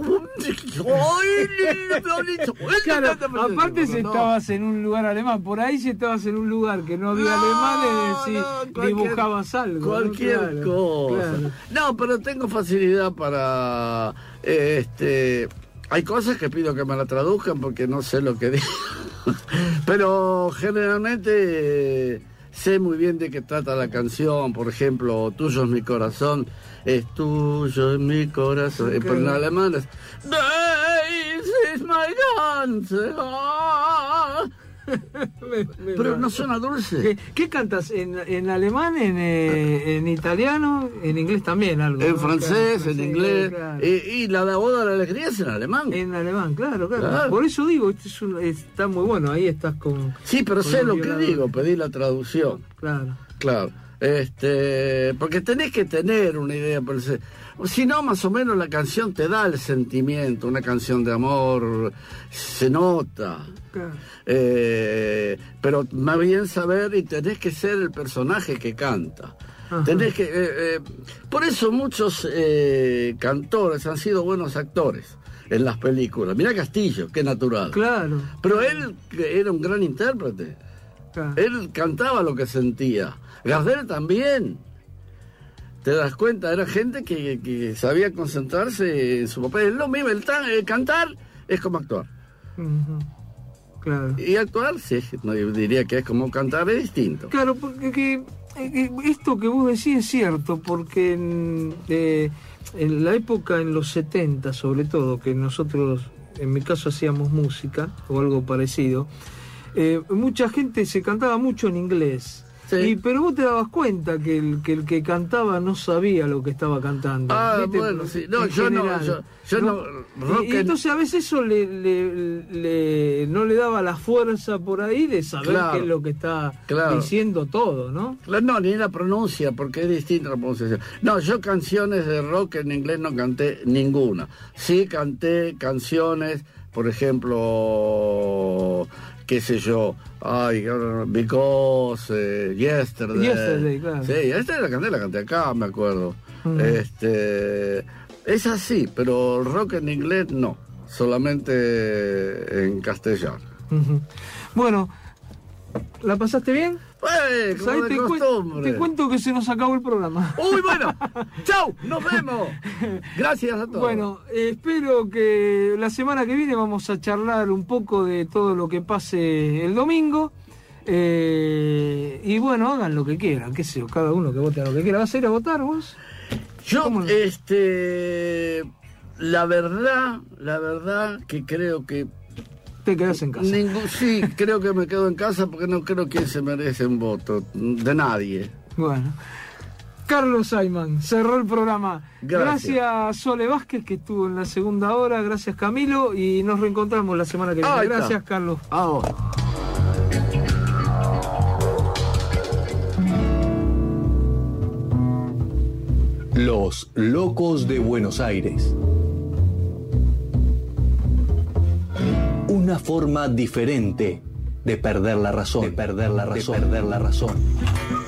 claro, aparte si estabas en un lugar alemán, por ahí si estabas en un lugar que no había alemanes, dibujabas algo. Cualquier cosa. Claro. No, pero tengo facilidad para... hay cosas que pido que me la traduzcan porque no sé lo que digo. Pero generalmente sé muy bien de qué trata la canción. Por ejemplo, Tuyo es mi corazón. Es tuyo en mi corazón. Okay. Pero en alemán es... This is my ganze heart. Pero no suena dulce. ¿Qué cantas? ¿En alemán, en italiano, en inglés también algo? En francés, en inglés. Claro. Y la boda de la alegría es en alemán. En alemán, claro. Por eso digo, está muy bueno, ahí estás con... Sí, pero sé lo que digo, pedí la traducción. Claro. Porque tenés que tener una idea, si no, más o menos la canción te da el sentimiento, una canción de amor se nota. Claro. Pero más bien saber, y tenés que ser el personaje que canta. Tenés que por eso muchos cantores han sido buenos actores en las películas. Mirá Castillo, qué natural. Claro. Pero él era un gran intérprete. Claro. Él cantaba lo que sentía. Gardel también. te das cuenta, era gente que sabía concentrarse en su papel. Es lo mismo, cantar es como actuar. Claro. Y actuar, sí, no, yo diría que es como cantar, es distinto. Claro, porque esto que vos decís es cierto, porque en la época, en los 70 sobre todo, que nosotros, en mi caso, hacíamos música o algo parecido, mucha gente se cantaba mucho en inglés. Sí. Pero vos te dabas cuenta que el que cantaba no sabía lo que estaba cantando. ¿Viste? Bueno, sí. No, yo no. Y entonces a veces eso no le daba la fuerza por ahí de saber qué es lo que está diciendo todo, ¿no? No, ni la pronuncia, porque es distinta la pronunciación. No, yo canciones de rock en inglés no canté ninguna. Sí canté canciones, por ejemplo, qué sé yo, Because, Yesterday, claro. Sí, Yesterday la canté acá, me acuerdo. Es así, pero rock en inglés no, solamente en castellano. Bueno, ¿la pasaste bien? Como de costumbre. Te cuento que se nos acabó el programa. ¡Uy, bueno! ¡Chau! ¡Nos vemos! Gracias a todos. Bueno, espero que la semana que viene vamos a charlar un poco de todo lo que pase el domingo. Y bueno, hagan lo que quieran, qué sé yo, cada uno que vote a lo que quiera. ¿Vas a ir a votar vos? Yo, la verdad que creo que te quedas en casa. Sí, creo que me quedo en casa porque no creo que se merece un voto de nadie. Bueno, Carlos Ayman cerró el programa. Gracias Sole Vázquez, que estuvo en la segunda hora. Gracias Camilo, y nos reencontramos la semana que viene. Gracias Carlos. Ahora. Los Locos de Buenos Aires. Una forma diferente de perder la razón.